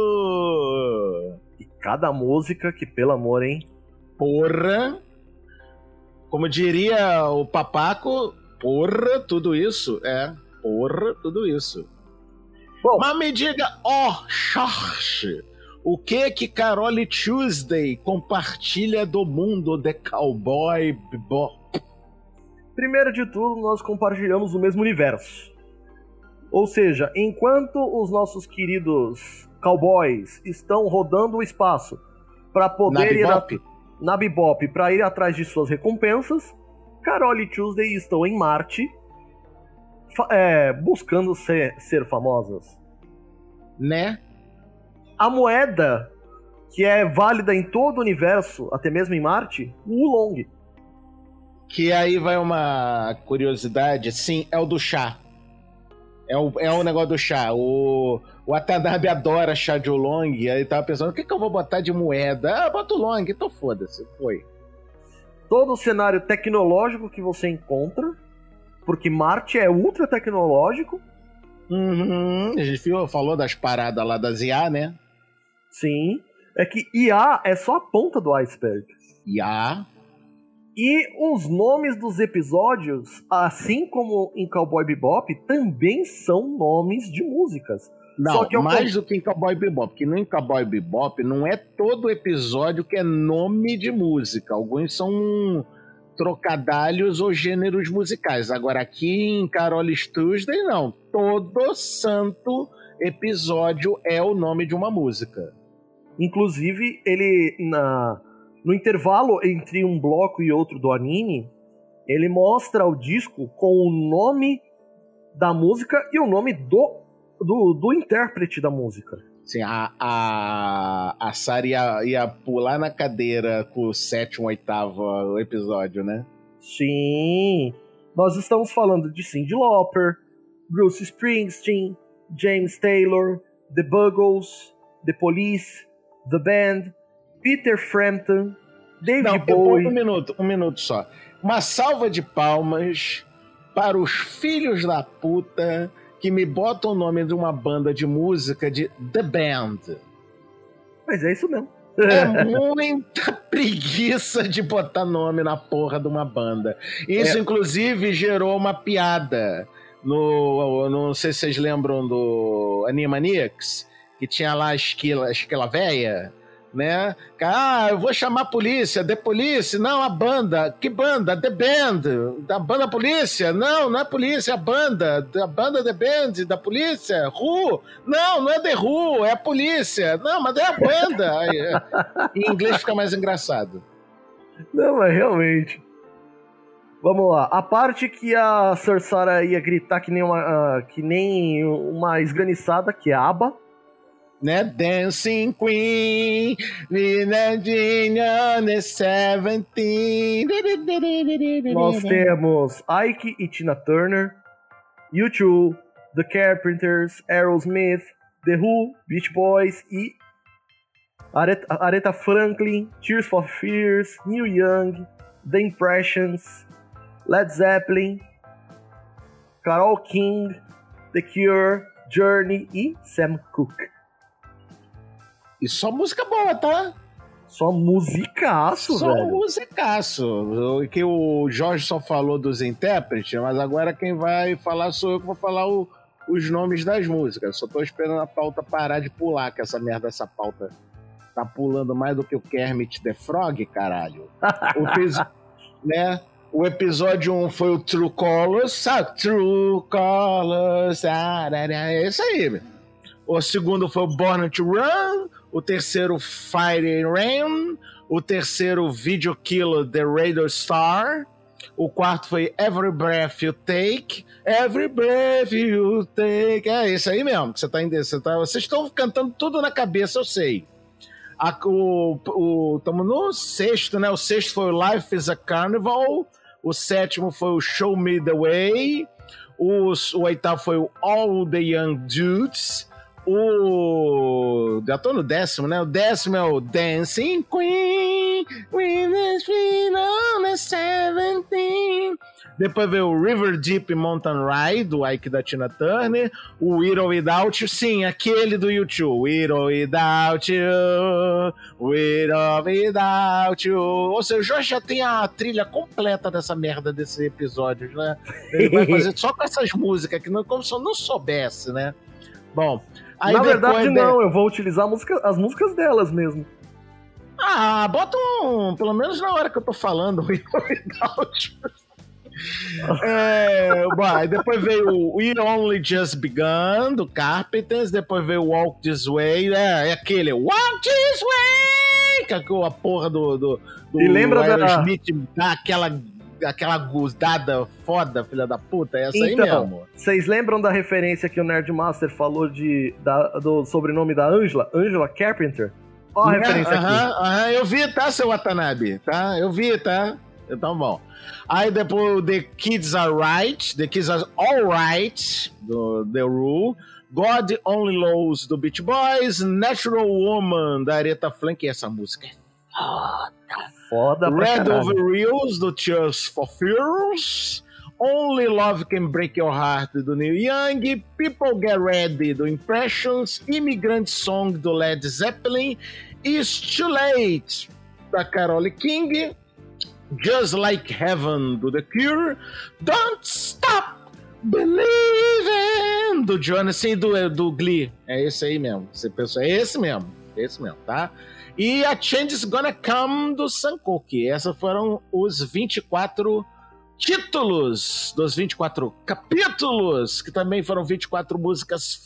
E cada música que, pelo amor, hein? Porra! Como diria o Papaco, porra, tudo isso. É, porra, tudo isso. Bom, mas me diga, ó, oh, Jorge, o que que Carole Tuesday compartilha do mundo de Cowboy Bebop? Primeiro de tudo, nós compartilhamos o mesmo universo. Ou seja, enquanto os nossos queridos cowboys estão rodando o espaço para poder ir a, na Bebop para ir atrás de suas recompensas, Carole Tuesday estão em Marte é, buscando ser, ser famosas. Né? A moeda que é válida em todo o universo, até mesmo em Marte, o Oolong. Que aí vai uma curiosidade, sim, é o do chá. É o, é o negócio do chá. O, o Watanabe adora chá de Oolong. Aí tava pensando, o que, que eu vou botar de moeda? Ah, bota o Oolong, então foda-se. Foi. Todo o cenário tecnológico que você encontra, porque Marte é ultra tecnológico. Uhum. A gente falou das paradas lá das I A, né? Sim. É que I A é só a ponta do iceberg. I A. E os nomes dos episódios, assim como em Cowboy Bebop, também são nomes de músicas. Não, Só que eu... mais do que em Cowboy Bebop, porque no em Cowboy Bebop não é todo episódio que é nome de música. Alguns são trocadalhos ou gêneros musicais. Agora aqui em Carole Tuesday, não. Todo santo episódio é o nome de uma música. Inclusive, ele, na, no intervalo entre um bloco e outro do anime, ele mostra o disco com o nome da música e o nome do, do, do intérprete da música. Sim, a, a, a Sari ia, ia pular na cadeira com o sétimo, oitavo episódio, né? Sim. Nós estamos falando de Cyndi Lauper, Bruce Springsteen, James Taylor, The Buggles, The Police, The Band, Peter Frampton, David Não, Bowie... Um minuto, um minuto só. Uma salva de palmas para os filhos da puta que me botam o nome de uma banda de música de The Band. Mas é isso mesmo. É muita preguiça de botar nome na porra de uma banda. Isso, é. Inclusive, gerou uma piada. No, não sei se vocês lembram do Animaniacs, que tinha lá a esquila, a esquila véia, né? Ah, eu vou chamar a polícia, The Police, não, a banda. Que banda? The Band. Da banda polícia? Não, não é polícia, é a banda. Da banda The Band, da polícia? Who? Não, não é The Who, é a polícia. Não, mas é a banda. Em inglês fica mais engraçado. Não, mas realmente. Vamos lá. A parte que a Sarsara ia gritar que nem uma, uh, que nem uma esganiçada, que é a ABBA. Né? Dancing Queen, seventeen. Nós temos Ike e Tina Turner, U dois, The Carpenters, Aerosmith, The Who, Beach Boys e Aretha, Aretha Franklin, Tears for Fears, Neil Young, The Impressions, Led Zeppelin, Carole King, The Cure, Journey e Sam Cooke. E só música boa, tá? Só musicaço, só velho. Só musicaço. Que o Jorge só falou dos intérpretes, mas agora quem vai falar sou eu que vou falar o, os nomes das músicas. Só tô esperando a pauta parar de pular, que essa merda, essa pauta tá pulando mais do que o Kermit the Frog, caralho. O, epi- né? O episódio um foi o True Colors, sabe? True Colors, é isso aí, meu. O segundo foi o Born to Run. O terceiro, Fire and Rain. O terceiro, Video Killer, The Radar Star. O quarto foi Every Breath You Take. Every Breath You Take. É isso aí mesmo. Você tá, você tá, vocês estão cantando tudo na cabeça, eu sei. A, o, o, tamo no sexto, né? O sexto foi o Life is a Carnival. O sétimo foi o Show Me the Way. O, o oitavo foi o All the Young Dudes. O... Já tô no décimo, né? O décimo é o Dancing Queen, with the Queen on the Seventeen. Depois veio o River Deep Mountain Ride, do Ike da Tina Turner. O With or Without You, sim, aquele do YouTube. With or Without You, With or Without You. Ou seja, o Jorge já tem a trilha completa dessa merda desses episódios, né? Ele vai fazer só com essas músicas, que não, como se eu não soubesse, né? Bom, aí na verdade de... não, eu vou utilizar a música, as músicas delas mesmo. Ah, bota um, pelo menos na hora que eu tô falando, With or Without You. É, bom, aí depois veio o We Only Just Begun, do Carpenters. Depois veio o Walk This Way. É, é aquele Walk This Way, que é a porra do, do, do e lembra Aerosmith da... dá aquela, aquela gustada foda, filha da puta. É essa então, aí mesmo. Vocês lembram da referência que o Nerdmaster falou de, da, do sobrenome da Angela? Angela Carpenter? Ó a é, referência uh -huh, aqui. Uh -huh, eu vi, tá, seu Watanabe? Tá? Eu vi, tá? Então, bom. Aí depois The Kids Are Right, The Kids Are Alright, do The Rule, God Only Knows, do Beach Boys, Natural Woman, da Aretha Franklin, essa música é foda. Foda pra Red caralho. Over Reels, do Tears for Fears, Only Love Can Break Your Heart, do Neil Young, People Get Ready, do Impressions, Immigrant Song, do Led Zeppelin, It's Too Late, da Carole King, Just Like Heaven, do The Cure, Don't Stop Believing, do Jonas e do, do Glee. É esse aí mesmo. Você pensou, é esse mesmo. É esse mesmo, tá? E a Change's Gonna Come, do Sam Cooke. Esses foram os vinte e quatro títulos dos vinte e quatro capítulos, que também foram vinte e quatro músicas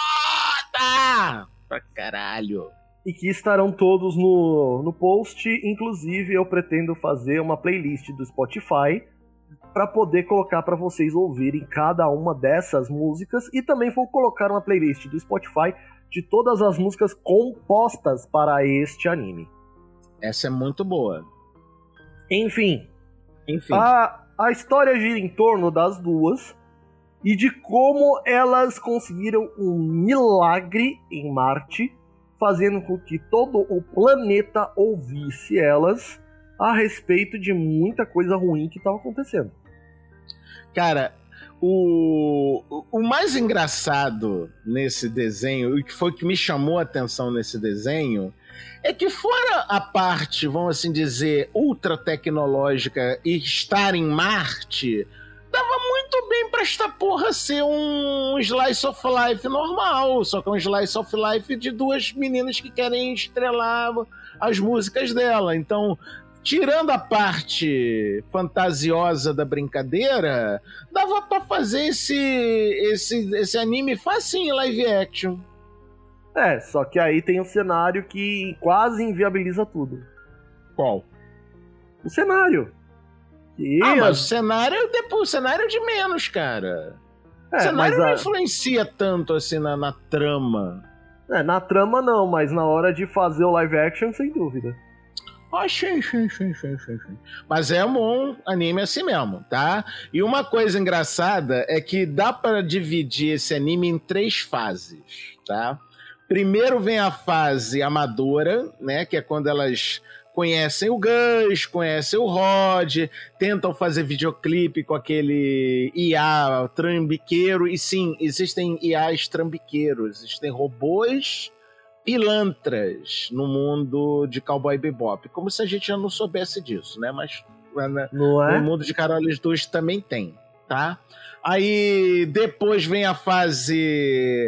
foda pra caralho. E que estarão todos no, no post. Inclusive, eu pretendo fazer uma playlist do Spotify para poder colocar para vocês ouvirem cada uma dessas músicas. E também vou colocar uma playlist do Spotify de todas as músicas compostas para este anime. Essa é muito boa. Enfim, Enfim. A, a história gira em torno das duas e de como elas conseguiram um milagre em Marte, fazendo com que todo o planeta ouvisse elas a respeito de muita coisa ruim que estava acontecendo. Cara, o, o mais engraçado nesse desenho, e que foi que me chamou a atenção nesse desenho, é que fora a parte, vamos assim dizer, ultra tecnológica e estar em Marte, dava muito bem pra esta porra ser um slice of life normal, só que é um slice of life de duas meninas que querem estrelar as músicas dela. Então, tirando a parte fantasiosa da brincadeira, dava pra fazer esse, esse, esse anime facinho em live action. É, só que aí tem um cenário que quase inviabiliza tudo. Qual? O cenário. E ah, mas as... o cenário, depois, o cenário é de menos, cara. É, o cenário mas a... não influencia tanto assim na, na trama. É, na trama não, mas na hora de fazer o live action, sem dúvida. Ah, sim, sim, sim, sim, sim, sim. Mas é um anime assim mesmo, tá? E uma coisa engraçada é que dá para dividir esse anime em três fases, tá? Primeiro vem a fase amadora, né? Que é quando elas conhecem o Gus, conhecem o Rod, tentam fazer videoclipe com aquele I A trambiqueiro. E sim, existem I As trambiqueiros, existem robôs pilantras no mundo de Cowboy Bebop. Como se a gente já não soubesse disso, né? Mas né, não é? no mundo de Carol's Duas também tem, tá? Aí depois vem a fase...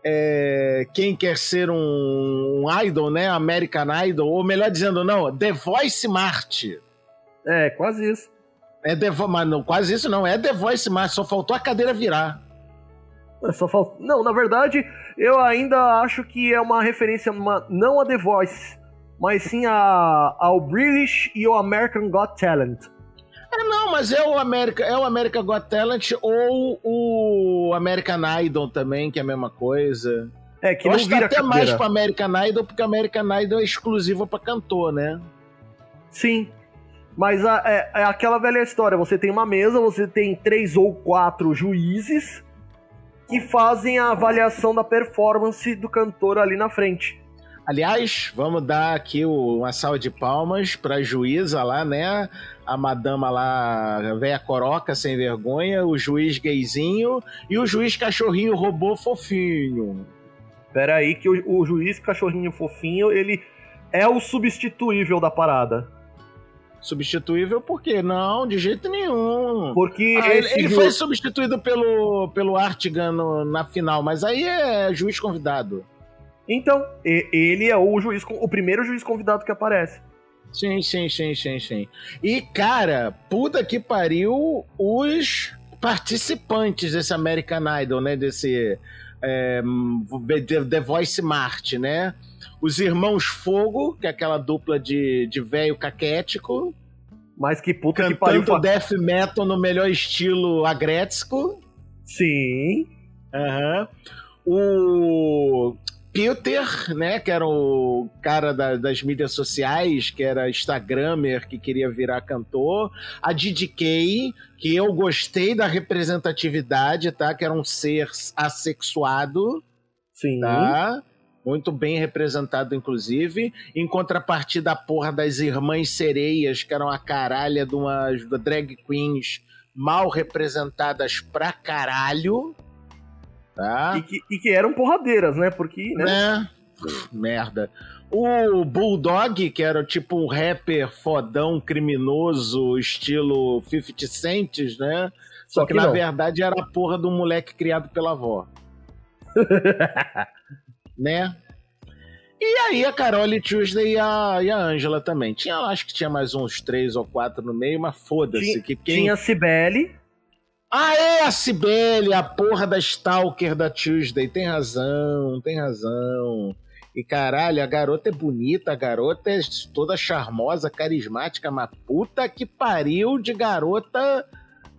É, quem quer ser um, um idol, né? American Idol, ou melhor dizendo, não, The Voice Marte. É, quase isso. É The Vo- mas não, quase isso não, é The Voice Marte, só faltou a cadeira virar. É, só falta... Não, na verdade, eu ainda acho que é uma referência uma... não a The Voice, mas sim a... ao British e ao American Got Talent. É, não, mas é o America, é o American Got Talent ou o American Idol também, que é a mesma coisa. É, que eu não acho que vira até cadeira. mais pro American Idol, porque American Idol é exclusivo pra cantor, né? Sim, mas a, é, é aquela velha história, você tem uma mesa, você tem três ou quatro juízes, que fazem a avaliação da performance do cantor ali na frente. Aliás, vamos dar aqui o, uma salva de palmas pra juíza lá, né? A madama lá, a véia coroca, sem vergonha, o juiz gayzinho e o juiz cachorrinho robô fofinho. Pera aí que o, o juiz cachorrinho fofinho, ele é o substituível da parada. Substituível por quê? Não, de jeito nenhum. Porque ah, ele, ele ju... foi substituído pelo, pelo Artigan no, na final, mas aí é juiz convidado. Então, ele é o juiz, o primeiro juiz convidado que aparece. Sim, sim, sim, sim, sim. E, cara, puta que pariu os participantes desse American Idol, né? Desse é, The Voice Mart, né? Os Irmãos Fogo, que é aquela dupla de, de velho caquético. Mas que puta cantando que pariu. Cantando death metal no melhor estilo agrético. Sim. Aham. Uhum. O... Peter, né, que era o cara da, das mídias sociais, que era instagramer, que queria virar cantor. A D D K, que eu gostei da representatividade, tá? Que era um ser assexuado. Sim. Tá? Muito bem representado, inclusive. Em contrapartida, a porra das Irmãs Sereias, que eram a caralha de umas drag queens mal representadas pra caralho. Tá? E, que, e que eram porradeiras, né? Porque, né? né? Merda. O Bulldog, que era tipo um rapper fodão, criminoso, estilo cinquenta Cents, né? Só, Só que, que na verdade era a porra de um moleque criado pela avó. Né? E aí a Carole Tuesday e a, e a Angela também. Tinha, acho que tinha mais uns três ou quatro no meio, mas foda-se. Tinha, que quem... tinha a Cibele. Ah, é a Cibele, a porra da Stalker da Tuesday. Tem razão, tem razão. E caralho, a garota é bonita, a garota é toda charmosa, carismática, mas puta que pariu de garota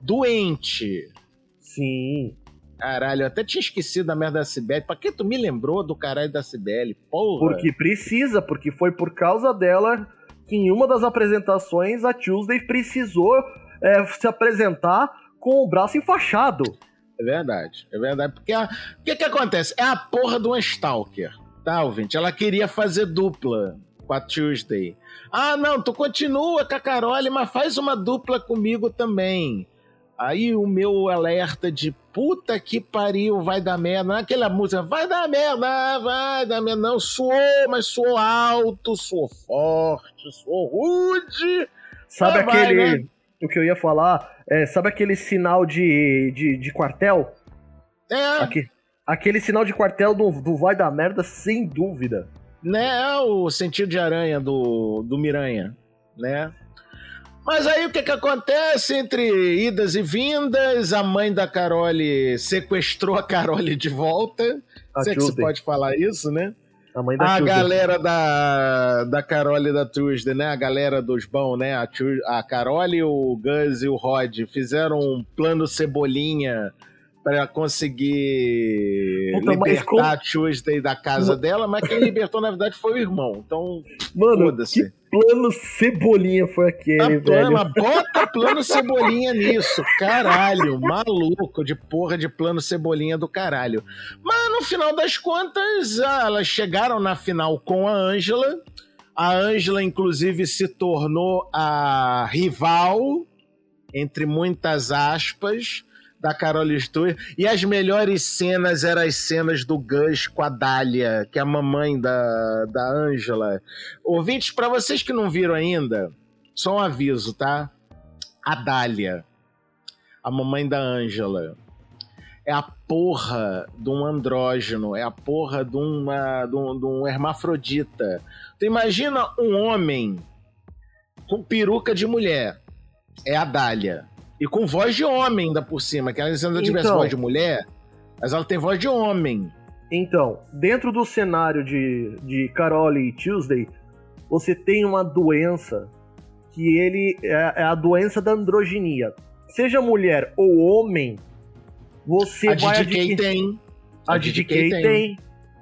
doente. Sim. Caralho, eu até tinha esquecido da merda da Cibele. Pra que tu me lembrou do caralho da Cibele? Porra. Porque precisa, porque foi por causa dela que em uma das apresentações a Tuesday precisou é, se apresentar com o braço enfaixado. É verdade, é verdade. Porque o que que acontece? É a porra de uma stalker, tá, ouvinte? Ela queria fazer dupla com a Tuesday. Ah, não, tu continua com a Carole, mas faz uma dupla comigo também. Aí o meu alerta de puta que pariu, vai dar merda. Não é aquela música, vai dar merda, vai dar merda. Não, suou, mas suou alto, suou forte, suou rude. Sabe ah, aquele... Vai, né? O que eu ia falar, é, sabe aquele sinal de, de, de quartel? É. Aqui, aquele sinal de quartel do, do vai dar merda, sem dúvida. Né, é o sentido de aranha do, do Miranha, né? Mas aí o que que acontece entre idas e vindas? A mãe da Carole sequestrou a Carole de volta. A Sei que se pode falar isso, né? A mãe da A Tuesday. galera da, da Carole e da Tuesday, né? A galera dos bons, né? A, Tu- a Carole, o Gus e o Rod fizeram um plano cebolinha pra conseguir Puta, mas libertar como- a Tuesday da casa dela, mas quem libertou, na verdade, foi o irmão. Então, Mano, foda-se. que plano cebolinha foi aquele, A velho? plano, bota plano cebolinha nisso, caralho, maluco de porra de plano cebolinha do caralho. Mas no final das contas, ah, elas chegaram na final com a Angela. A Angela, inclusive, se tornou a rival, entre muitas aspas, da Carole Stuart. E as melhores cenas eram as cenas do Gus com a Dália, que é a mamãe da, da Angela. Ouvintes, para vocês que não viram ainda, só um aviso, tá? A Dália, a mamãe da Angela, é a porra de um andrógeno, é a porra de, uma, de, um, de um hermafrodita. Tu imagina um homem com peruca de mulher, é a Dália. E com voz de homem ainda por cima, que ela se ela tivesse Então. voz de mulher, mas ela tem voz de homem. Então, dentro do cenário de, de Carole e Tuesday, você tem uma doença que ele é, é a doença da androginia. Seja mulher ou homem, você A vai D D K adquirir... tem. A D D K tem.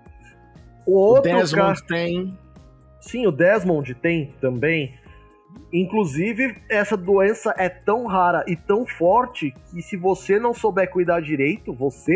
O outro O Desmond cara... tem. Sim, o Desmond tem também. Inclusive, essa doença é tão rara e tão forte que se você não souber cuidar direito, você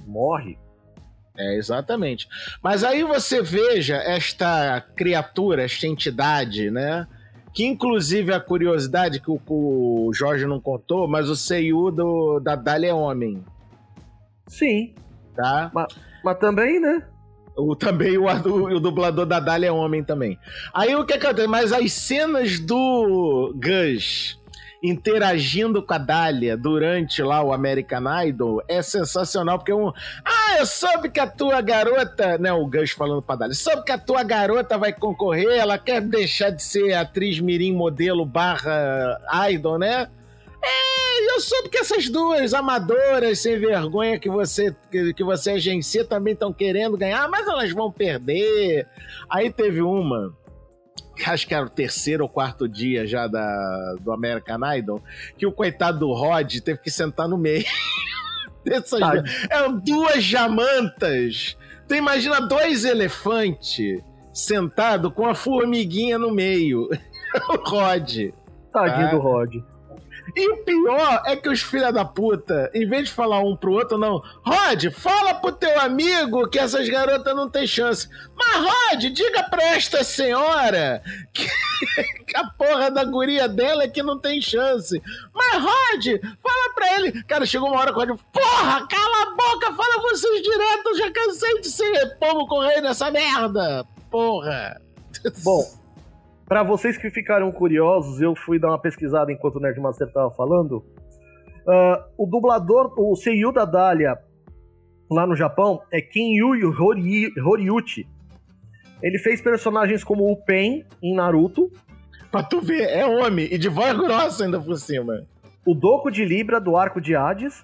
morre. É, exatamente. Mas aí você veja esta criatura, esta entidade, né? Que inclusive a curiosidade que o, o Jorge não contou, mas o Seiyu do, da Dália é homem. Sim. Tá? Mas, mas também, né? O, também o, o, o dublador da Dália é homem também. Aí o que acontece? Mas as cenas do Gus interagindo com a Dália durante lá o American Idol é sensacional, porque um... Ah, eu soube que a tua garota... Né, o Gus falando pra Dália. Soube que a tua garota vai concorrer, ela quer deixar de ser atriz mirim modelo barra idol, né? É, eu soube que essas duas amadoras sem vergonha que você, que, que você agencia também estão querendo ganhar, mas elas vão perder. Aí teve uma... acho que era o terceiro ou quarto dia já da, do American Idol, que o coitado do Rod teve que sentar no meio. Dessas Tá. duas. Eram duas jamantas. Tu imagina dois elefantes sentados com a formiguinha no meio. O Rod. Tadinho Ah. do Rod. E o pior é que os filha da puta, em vez de falar um pro outro, não. Rod, fala pro teu amigo que essas garotas não têm chance. Mas, Rod, diga pra esta senhora que, que a porra da guria dela é que não tem chance. Mas, Rod, fala pra ele. Cara, chegou uma hora que o Rod, porra, cala a boca, fala vocês direto, eu já cansei de ser povo correio nessa merda. Porra. Bom, pra vocês que ficaram curiosos, eu fui dar uma pesquisada enquanto o Nerdmaster tava falando. Uh, o dublador, o Seiyu da Dália, lá no Japão, é Kinyu Hori, Horiuchi. Ele fez personagens como o Pen, em Naruto. Pra tu ver, é homem, e de voz grossa ainda por cima. O Doku de Libra, do Arco de Hades.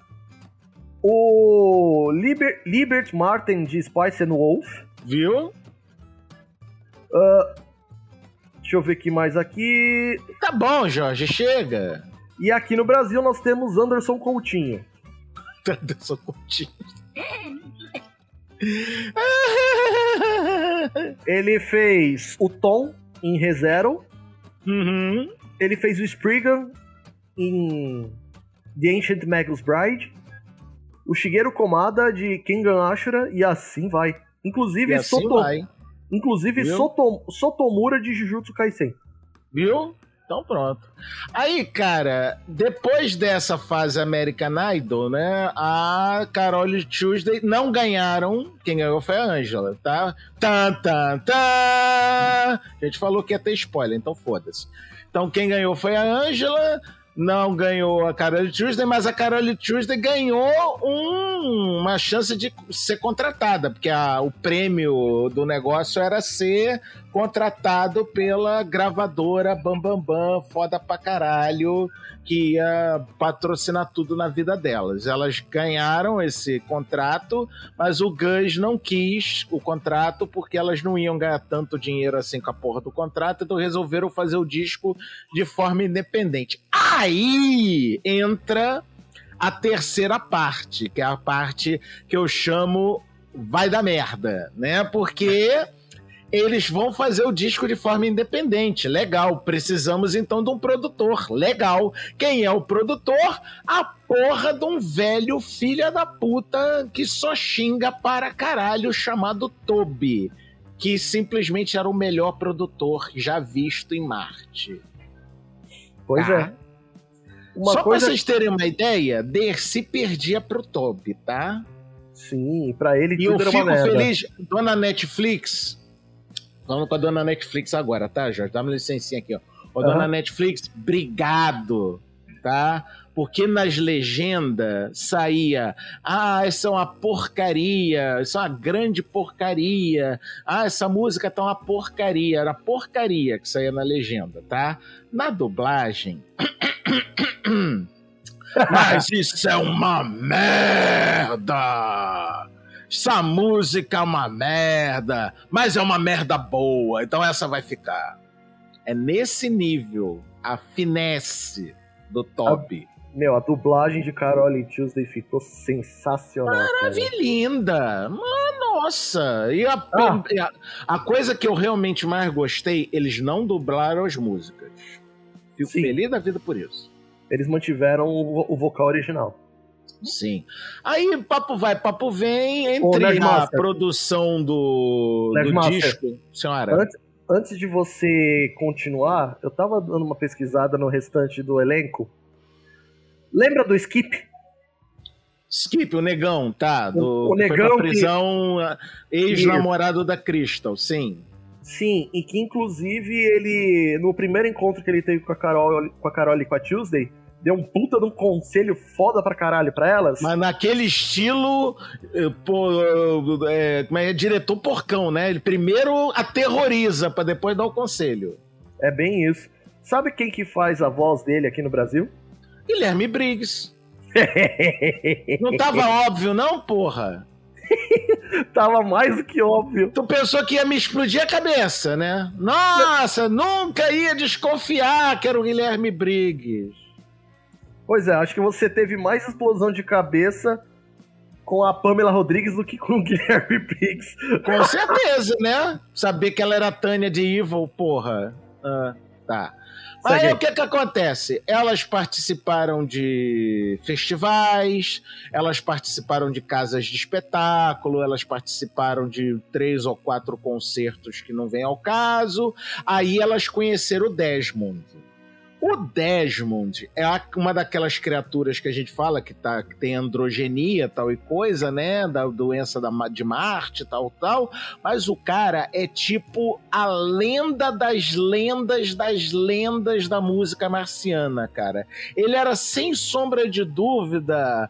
O Liber, Libert Martin, de Spice and Wolf. Viu? Uh, deixa eu ver aqui mais aqui. Tá bom, Jorge, chega. E aqui no Brasil nós temos Anderson Coutinho. Anderson Coutinho. Ele fez o Tom em ReZero. Uhum. Ele fez o Spriggan em The Ancient Magus Bride. O Shigeru Komada de Kengan Ashura. E assim vai. Inclusive, E assim Soto... vai. Inclusive Viu? Soto... Sotomura de Jujutsu Kaisen. Viu? Então pronto. Aí, cara, depois dessa fase American Idol, né, a Carol e Tuesday não ganharam. Quem ganhou foi a Ângela, tá? Tan, tan, tan. A gente falou que ia ter spoiler, então foda-se. Então quem ganhou foi a Ângela, não ganhou a Carol Tuesday, mas a Carol Tuesday ganhou um, uma chance de ser contratada, porque a, o prêmio do negócio era ser contratado pela gravadora Bam Bam Bam, foda pra caralho, que ia patrocinar tudo na vida delas. Elas ganharam esse contrato, mas o Gus não quis o contrato porque elas não iam ganhar tanto dinheiro assim com a porra do contrato, então resolveram fazer o disco de forma independente. Aí entra a terceira parte, que é a parte que eu chamo vai dar merda, né? Porque eles vão fazer o disco de forma independente. Legal. Precisamos, então, de um produtor. Legal. Quem é o produtor? A porra de um velho filha da puta que só xinga para caralho, chamado Toby, que simplesmente era o melhor produtor já visto em Marte. Pois Tá. é. Uma Só coisa... pra vocês terem uma ideia, Dercy perdia pro Toby, tá? Sim, pra ele E eu tudo era uma fico merda. feliz. Dona Netflix... Vamos com a dona Netflix agora, tá, Jorge? Dá uma licencinha aqui, ó. Ô, Uhum. dona Netflix, obrigado, tá? Porque nas legendas saía, ah, essa é uma porcaria, isso é uma grande porcaria, ah, essa música tá uma porcaria, era porcaria que saía na legenda, tá? Na dublagem... Mas isso é uma merda! Essa música é uma merda, mas é uma merda boa, então essa vai ficar. É nesse nível a finesse do Toby. Meu, a dublagem de Carol e Tuesday ficou sensacional. cara. Maravilhinda! Mas, nossa! E a, Ah. e a, a coisa que eu realmente mais gostei, eles não dublaram as músicas. Fico Sim. feliz da vida por isso. Eles mantiveram o, o vocal original. Sim. Aí, papo vai, papo vem, Ô, entre a Nerdmaster. produção do, do Nerdmaster. disco... Senhora... Antes, antes de você continuar, eu tava dando uma pesquisada no restante do elenco. Lembra do Skip? Skip, o negão, tá? Do, O- o que foi negão pra que- prisão, a- ex-namorado da Crystal, sim. Sim, e que inclusive ele, no primeiro encontro que ele teve com a Carol, com a Carol e com a Tuesday, deu um puta de um conselho foda pra caralho pra elas. Mas naquele estilo, eh, pô, é, como é, diretor porcão, né? Ele primeiro aterroriza pra depois dar o conselho. É bem isso. Sabe quem que faz a voz dele aqui no Brasil? Guilherme Briggs. Não tava óbvio, não, porra? Tava mais do que óbvio. Tu pensou que ia me explodir a cabeça, né? Nossa, nunca ia desconfiar que era o Guilherme Briggs. Pois é, acho que você teve mais explosão de cabeça com a Pamela Rodrigues do que com o Guilherme Briggs. Com certeza, né? Saber que ela era a Tânia de Evil, porra. Ah, tá. Aí Segue. o que que acontece? Elas participaram de festivais, elas participaram de casas de espetáculo, elas participaram de três ou quatro concertos que não vem ao caso. Aí elas conheceram o Desmond. O Desmond é a- uma daquelas criaturas que a gente fala que, tá, que tem androgenia, tal e coisa, né? Da doença da, Ma- de Marte, tal, tal. Mas o cara é tipo a lenda das lendas das lendas da música marciana, cara. Ele era, sem sombra de dúvida,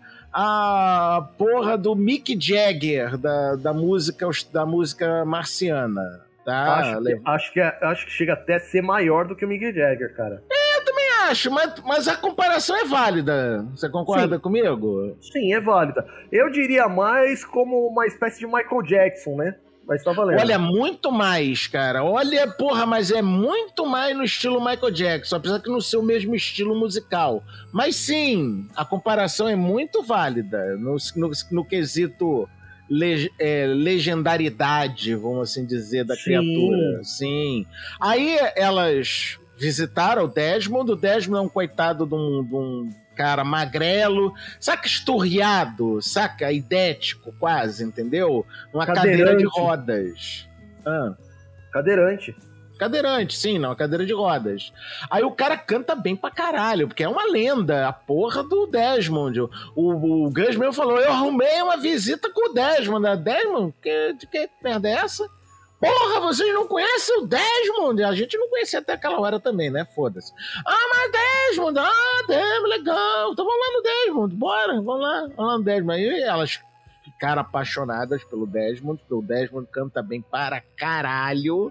a porra do Mick Jagger da, da, música, da música marciana. Tá? acho, que, acho, que, é- acho que chega até a ser maior do que o Mick Jagger, cara. Acho, mas, mas a comparação é válida. Você concorda Sim. comigo? Sim, é válida. Eu diria mais como uma espécie de Michael Jackson, né? Mas tá valendo. Olha, muito mais, cara. Olha, porra, mas é muito mais no estilo Michael Jackson, apesar que no seu mesmo estilo musical. Mas sim, a comparação é muito válida no, no, no quesito le, é, legendaridade, vamos assim dizer, da Sim. criatura. Sim. Aí elas visitaram o Desmond. O Desmond é um coitado de um, de um cara magrelo, saca, esturriado, saca, idético quase, entendeu? Uma cadeira de Cadeirante. rodas. Ah, Cadeirante. cadeirante, sim, não, cadeira de rodas. Aí o cara canta bem pra caralho, porque é uma lenda, a porra do Desmond. O, o Gus mesmo falou, eu arrumei uma visita com o Desmond. A Desmond, que, de que merda é essa? Porra, vocês não conhecem o Desmond? A gente não conhecia até aquela hora também, né? Foda-se. Ah, mas Desmond, ah, Desmond, legal. Então vamos lá no Desmond, bora, vamos lá, vamos lá no Desmond. Aí elas ficaram apaixonadas pelo Desmond, porque o Desmond canta bem para caralho.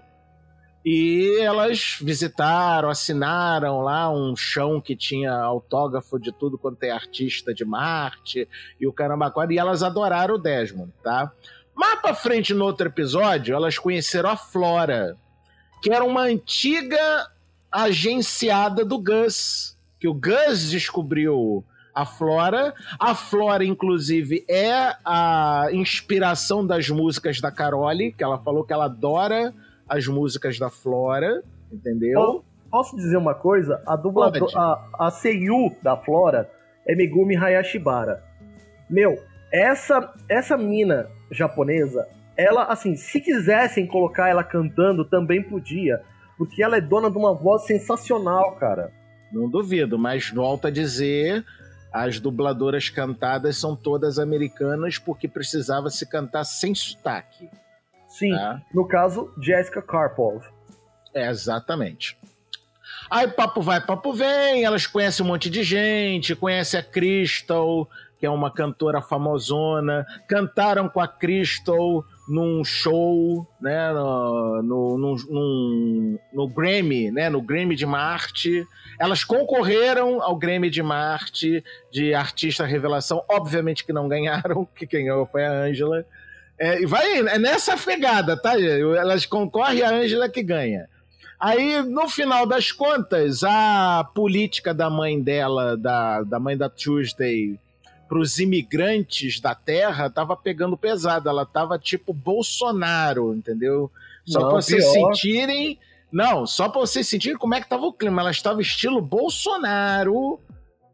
E elas visitaram, assinaram lá um chão que tinha autógrafo de tudo quanto é artista de Marte e o caramba quatro, e elas adoraram o Desmond, tá? Mais pra frente, no outro episódio, elas conheceram a Flora, que era uma antiga agenciada do Gus, que o Gus descobriu a Flora. A Flora, inclusive, é a inspiração das músicas da Carole, que ela falou que ela adora as músicas da Flora, entendeu? Posso, posso dizer uma coisa? A dubladora, Pode. a, a Seiyu da Flora é Megumi Hayashibara. Meu, essa, essa mina japonesa, ela, assim, se quisessem colocar ela cantando, também podia. Porque ela é dona de uma voz sensacional, cara. Não duvido, mas volto a dizer, as dubladoras cantadas são todas americanas porque precisava se cantar sem sotaque. Sim, Tá. no caso, Jessica Karpov. É, exatamente. Aí papo vai, papo vem, elas conhecem um monte de gente, conhecem a Crystal, que é uma cantora famosona, cantaram com a Crystal num show, né, no, no, no, no, no Grammy, né, no Grammy de Marte. Elas concorreram ao Grammy de Marte de Artista Revelação, obviamente que não ganharam, que quem ganhou foi a Ângela. É, e vai é nessa pegada, tá? Elas concorrem e a Ângela que ganha. Aí, no final das contas, a política da mãe dela, da, da mãe da Tuesday, para os imigrantes da terra, tava pegando pesado. Ela tava tipo Bolsonaro, entendeu? Só Não, para vocês pior. sentirem... Não, só para vocês sentirem como é que tava o clima. Ela estava estilo Bolsonaro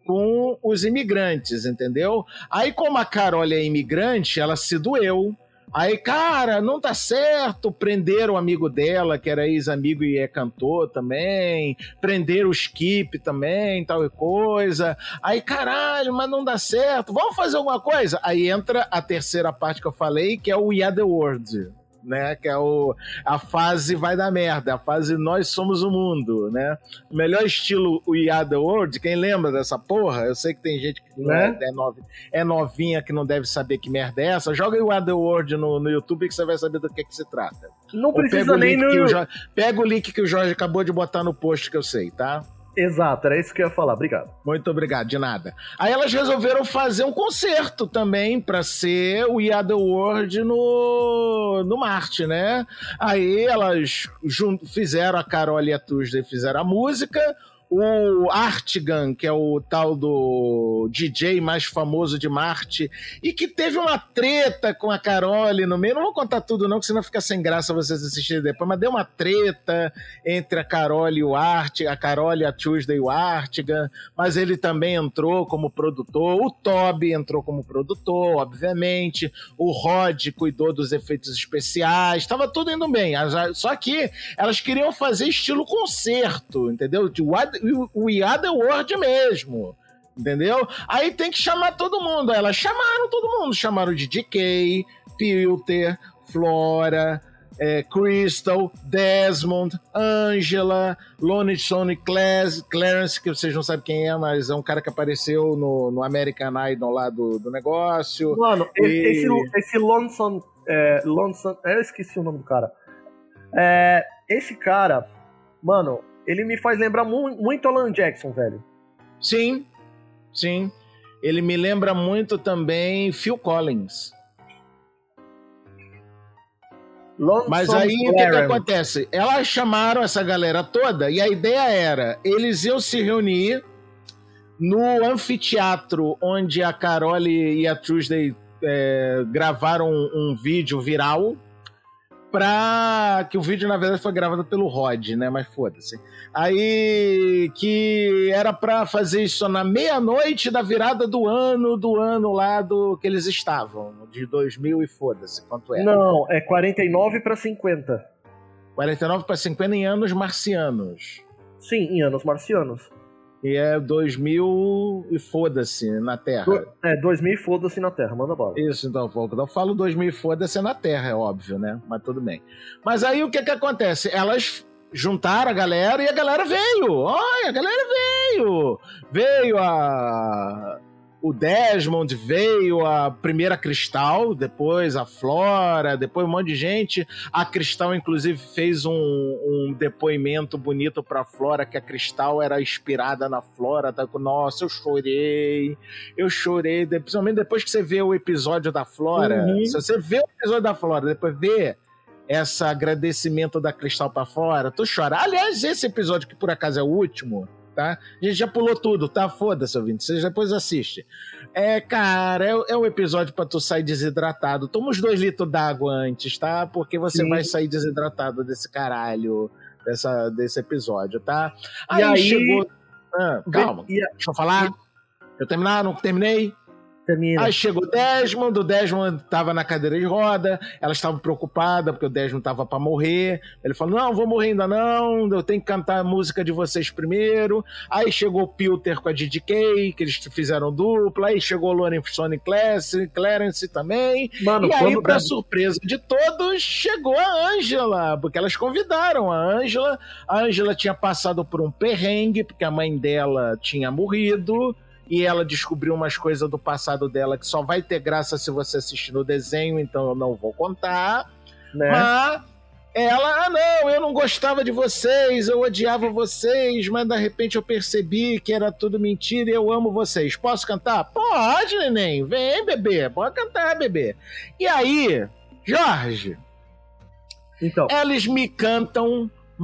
com os imigrantes, entendeu? Aí, como a Carol é imigrante, ela se doeu. Aí, cara, não tá certo, prenderam o amigo dela, que era ex-amigo e é cantor também, prenderam o Skip também, tal e coisa. Aí, caralho, mas não dá certo, vamos fazer alguma coisa? Aí entra a terceira parte que eu falei, que é o We Are The World, né, que é o, a fase vai dar merda, a fase nós somos o mundo, né? O melhor estilo We Are The World, quem lembra dessa porra? Eu sei que tem gente que não é, é, nov, é novinha que não deve saber que merda é essa. Joga We Are The World no, no YouTube que você vai saber do que, que se trata. Não precisa nem no... Jorge, pega o link que o Jorge acabou de botar no post que eu sei, tá? Exato, era isso que eu ia falar, obrigado. Muito obrigado, de nada. Aí elas resolveram fazer um concerto também pra ser o We Are The World no, no Marte, né? Aí elas jun- fizeram, a Carol e a Tuesday fizeram a música, o Artigan, que é o tal do D J mais famoso de Marte, e que teve uma treta com a Carole no meio. Não vou contar tudo não, que senão fica sem graça vocês assistirem depois, mas deu uma treta entre a Carole e o Artigan, a Carole, a Tuesday e o Artigan, mas ele também entrou como produtor, o Toby entrou como produtor, obviamente, o Rod cuidou dos efeitos especiais, estava tudo indo bem, só que elas queriam fazer estilo concerto, entendeu? De We Are The World mesmo, entendeu? Aí tem que chamar todo mundo. Elas chamaram todo mundo, chamaram de D K, Pilter, Flora, é, Crystal, Desmond, Angela, Lonnie Sonny Clarence, que vocês não sabem quem é, mas é um cara que apareceu no, no American Idol lá do, do negócio. Mano, e... esse, esse Lonson, é, Lonson, eu esqueci o nome do cara. É, esse cara, mano, ele me faz lembrar mu- muito Alan Jackson, velho. Sim, sim. Ele me lembra muito também Phil Collins. Lonesome Mas aí o que, que Clarence. acontece? Elas chamaram essa galera toda e a ideia era, eles iam se reunir no anfiteatro onde a Carole e a Tuesday é, gravaram um, um vídeo viral, pra... que o vídeo na verdade foi gravado pelo Rod, né, mas foda-se. Aí que era pra fazer isso na meia-noite da virada do ano, do ano lá do que eles estavam, de dois mil e foda-se, quanto era? Não, é quarenta e nove para cinquenta. quarenta e nove para cinquenta em anos marcianos. Sim, em anos marcianos. E é dois mil e foda-se na Terra. Do, é, dois mil e foda-se na Terra, manda bola. Isso, então, eu falo dois mil e foda-se na Terra, é óbvio, né? Mas tudo bem. Mas aí o que que acontece? Elas juntaram a galera e a galera veio. Olha, a galera veio. Veio a... O Desmond, veio a primeira Cristal, depois a Flora, depois um monte de gente. A Cristal, inclusive, fez um, um depoimento bonito pra Flora, que a Cristal era inspirada na Flora. Tá? Nossa, eu chorei, eu chorei. Principalmente depois que você vê o episódio da Flora. Uhum. Se você vê o episódio da Flora, depois vê esse agradecimento da Cristal pra Flora, tu chora. Aliás, esse episódio, que por acaso é o último... Tá? A gente já pulou tudo, tá? Foda-se, ouvinte. Você depois assiste. É, cara, é, é um episódio pra tu sair desidratado. Toma uns dois litros d'água antes, tá? Porque você Sim. vai sair desidratado desse caralho, dessa, desse episódio, tá? Aí, E aí chegou... Ah, calma, E a... deixa eu falar. Eu terminar? Não terminei? Termina. Aí chegou o Desmond, o Desmond tava na cadeira de roda, elas estavam preocupadas porque o Desmond tava pra morrer. Ele falou, não, vou morrer ainda não, eu tenho que cantar a música de vocês primeiro. Aí chegou o Pilter com a D D K, que eles fizeram dupla, aí chegou o Lonnie Sonny Clarence também. Mano, e aí, quando... pra surpresa de todos, chegou a Angela, porque elas convidaram a Angela. A Angela tinha passado por um perrengue, porque a mãe dela tinha morrido, e ela descobriu umas coisas do passado dela que só vai ter graça se você assistir no desenho, então eu não vou contar. Né? Mas ela, ah não, eu não gostava de vocês, eu odiava vocês, mas de repente eu percebi que era tudo mentira e eu amo vocês. Posso cantar? Pode, neném. Vem, bebê. Pode cantar, bebê. E aí, Jorge, Então. eles me cantam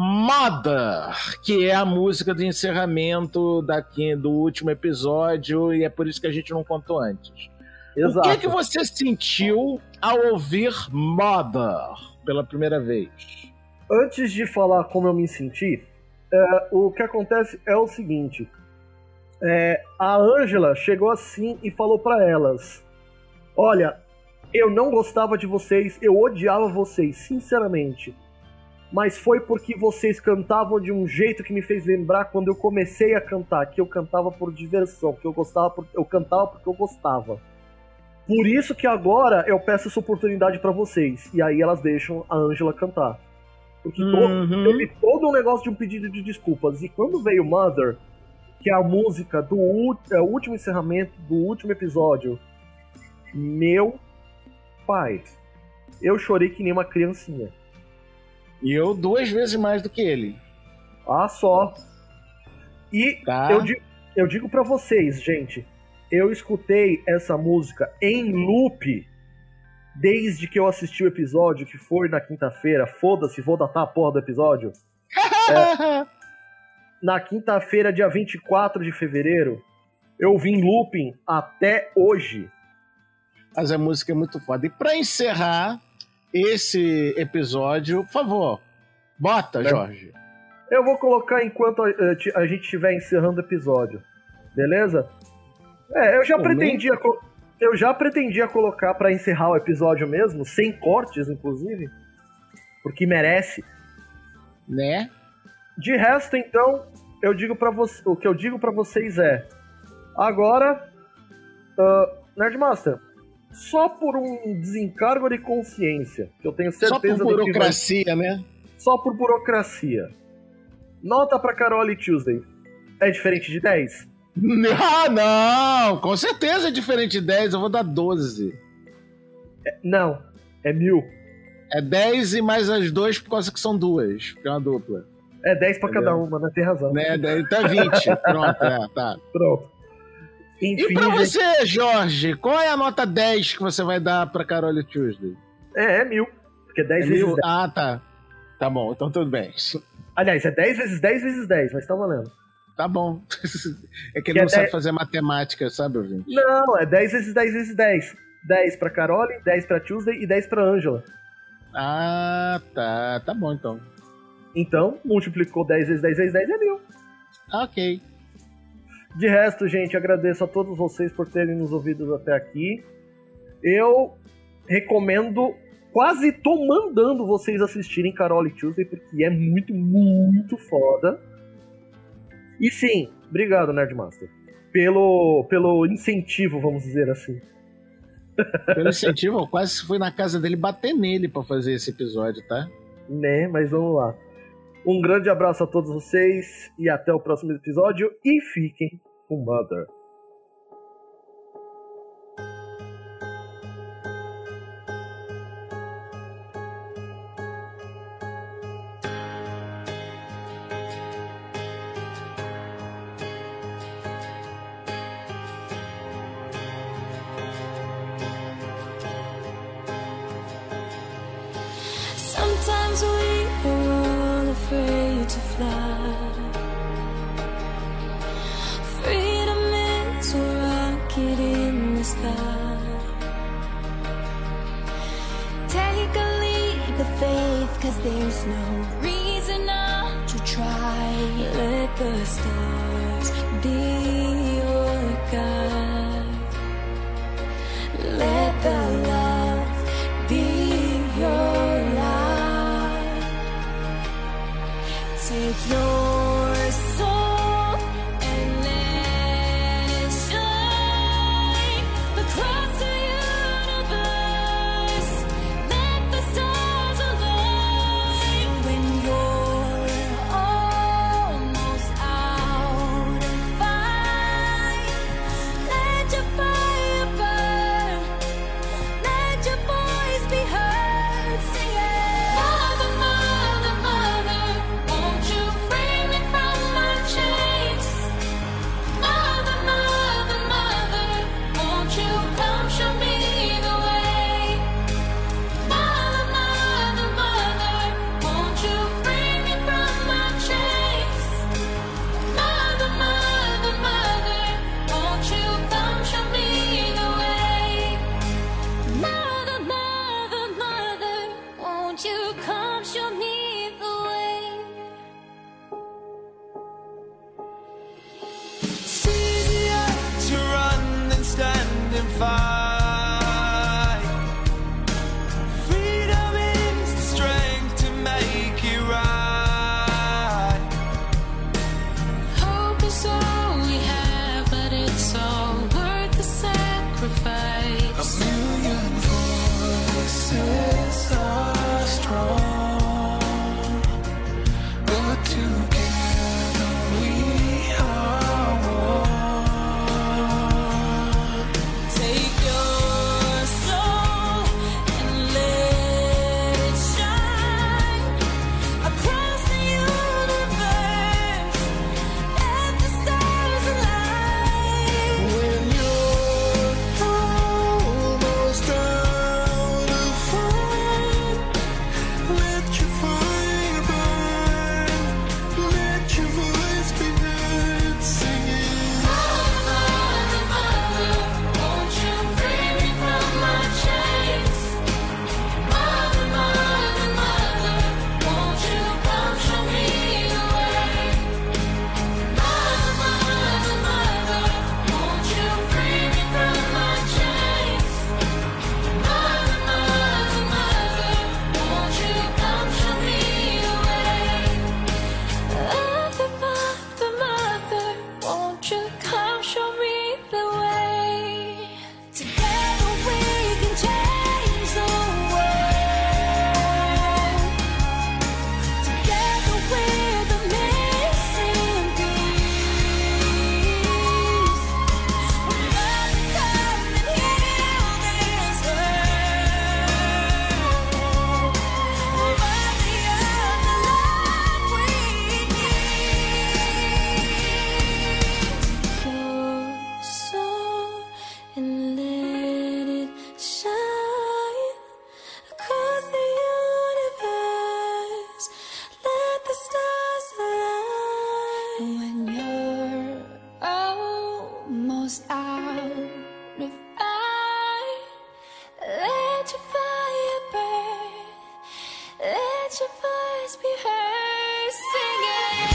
Mother, que é a música de encerramento daqui, do último episódio, e é por isso que a gente não contou antes. Exato. O que, que você sentiu ao ouvir Mother pela primeira vez? Antes de falar como eu me senti, é, o que acontece é o seguinte. É, a Ângela chegou assim e falou pra elas: olha, eu não gostava de vocês, eu odiava vocês, sinceramente. Mas foi porque vocês cantavam de um jeito que me fez lembrar quando eu comecei a cantar, que eu cantava por diversão, que eu gostava, por... eu cantava porque eu gostava. Por isso que agora eu peço essa oportunidade pra vocês. E aí elas deixam a Ângela cantar. Porque Uhum. todo, teve todo um negócio de um pedido de desculpas. E quando veio Mother, que é a música do ú- é, o último encerramento do último episódio, meu pai, eu chorei que nem uma criancinha. E eu duas vezes mais do que ele. Ah, só. E Tá. eu, di- eu digo pra vocês, gente, eu escutei essa música em loop desde que eu assisti o episódio, que foi na quinta-feira. Foda-se, vou datar a porra do episódio. É, na quinta-feira, dia vinte e quatro de fevereiro, eu vim looping até hoje. Mas a música é muito foda. E pra encerrar esse episódio, por favor, bota, Né? Jorge. Eu vou colocar enquanto a, a gente estiver encerrando o episódio. Beleza? É, eu já Pô, pretendia... co- Eu já pretendia colocar pra encerrar o episódio mesmo, sem cortes, inclusive. Porque merece. Né? De resto, então, eu digo para você, o que eu digo pra vocês é: agora, uh, Nerdmaster, só por um desencargo de consciência, que eu tenho Só certeza por do que vai- burocracia, né? só por burocracia. Nota pra Carol e Tuesday. É diferente de dez? Ah, não! Com certeza é diferente de dez, eu vou dar doze. Não, é mil. É dez e mais as duas por causa que são duas, porque é uma dupla. É dez pra cada Entendeu? uma, né? Tem razão. Né? Daí tá vinte. Pronto, é, tá. Pronto. E Enfim, pra gente, você, Jorge, qual é a nota dez que você vai dar pra Carole Tuesday? é, é mil. Porque é dez É vezes mil? dez. Ah, tá. Tá bom, então tudo bem. Aliás, é dez vezes dez vezes dez, mas tá valendo. Tá bom. É que Que ele é não sabe dez fazer matemática, sabe, ouvinte? Não, é dez vezes dez vezes dez. dez pra Carole, dez pra Tuesday e dez pra Angela. Ah, tá. Tá bom, então. Então, multiplicou dez vezes dez vezes dez é mil. Ok. De resto, gente, agradeço a todos vocês por terem nos ouvido até aqui. Eu recomendo, quase tô mandando vocês assistirem Carole Tuesday, porque é muito, muito foda. E sim, obrigado, Nerdmaster, pelo, pelo incentivo, vamos dizer assim. Pelo incentivo, eu quase fui na casa dele bater nele pra fazer esse episódio, tá? Né, mas vamos lá. Um grande abraço a todos vocês e até o próximo episódio. E fiquem com Mother. Sometimes we are all afraid to fly. Freedom is a rocket in the sky. Take a leap of faith, 'cause there's no reason not to try. Let the stars be your guide. Let the love be your light. Take your soul and let it shine across the universe. Let the stars align. When you're almost out shine across the universe. Let the stars align. When you're almost out of light, let your fire burn. Let your voice be heard singing.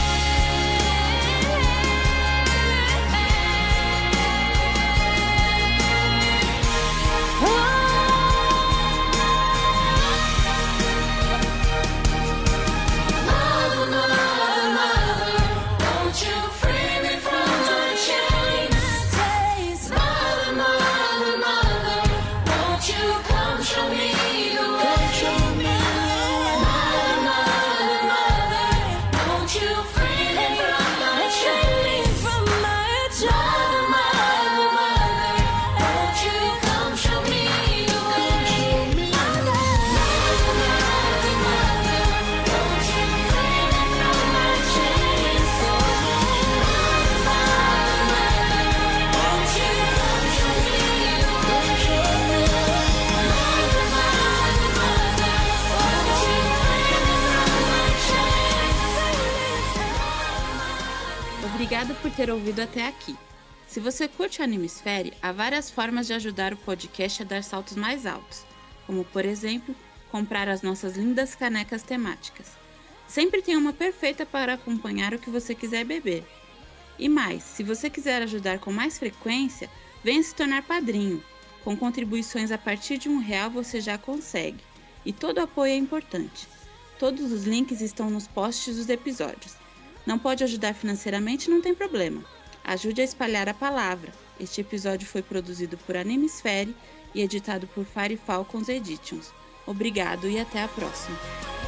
Obrigado por ter ouvido até aqui. Se você curte o Animesfere, há várias formas de ajudar o podcast a dar saltos mais altos, como, por exemplo, comprar as nossas lindas canecas temáticas. Sempre tem uma perfeita para acompanhar o que você quiser beber. E mais, se você quiser ajudar com mais frequência, venha se tornar padrinho. Com contribuições a partir de um real você já consegue. E todo apoio é importante. Todos os links estão nos posts dos episódios. Não pode ajudar financeiramente? Não tem problema. Ajude a espalhar a palavra. Este episódio foi produzido por Animesfere e editado por Fire Falcons Editions. Obrigado e até a próxima.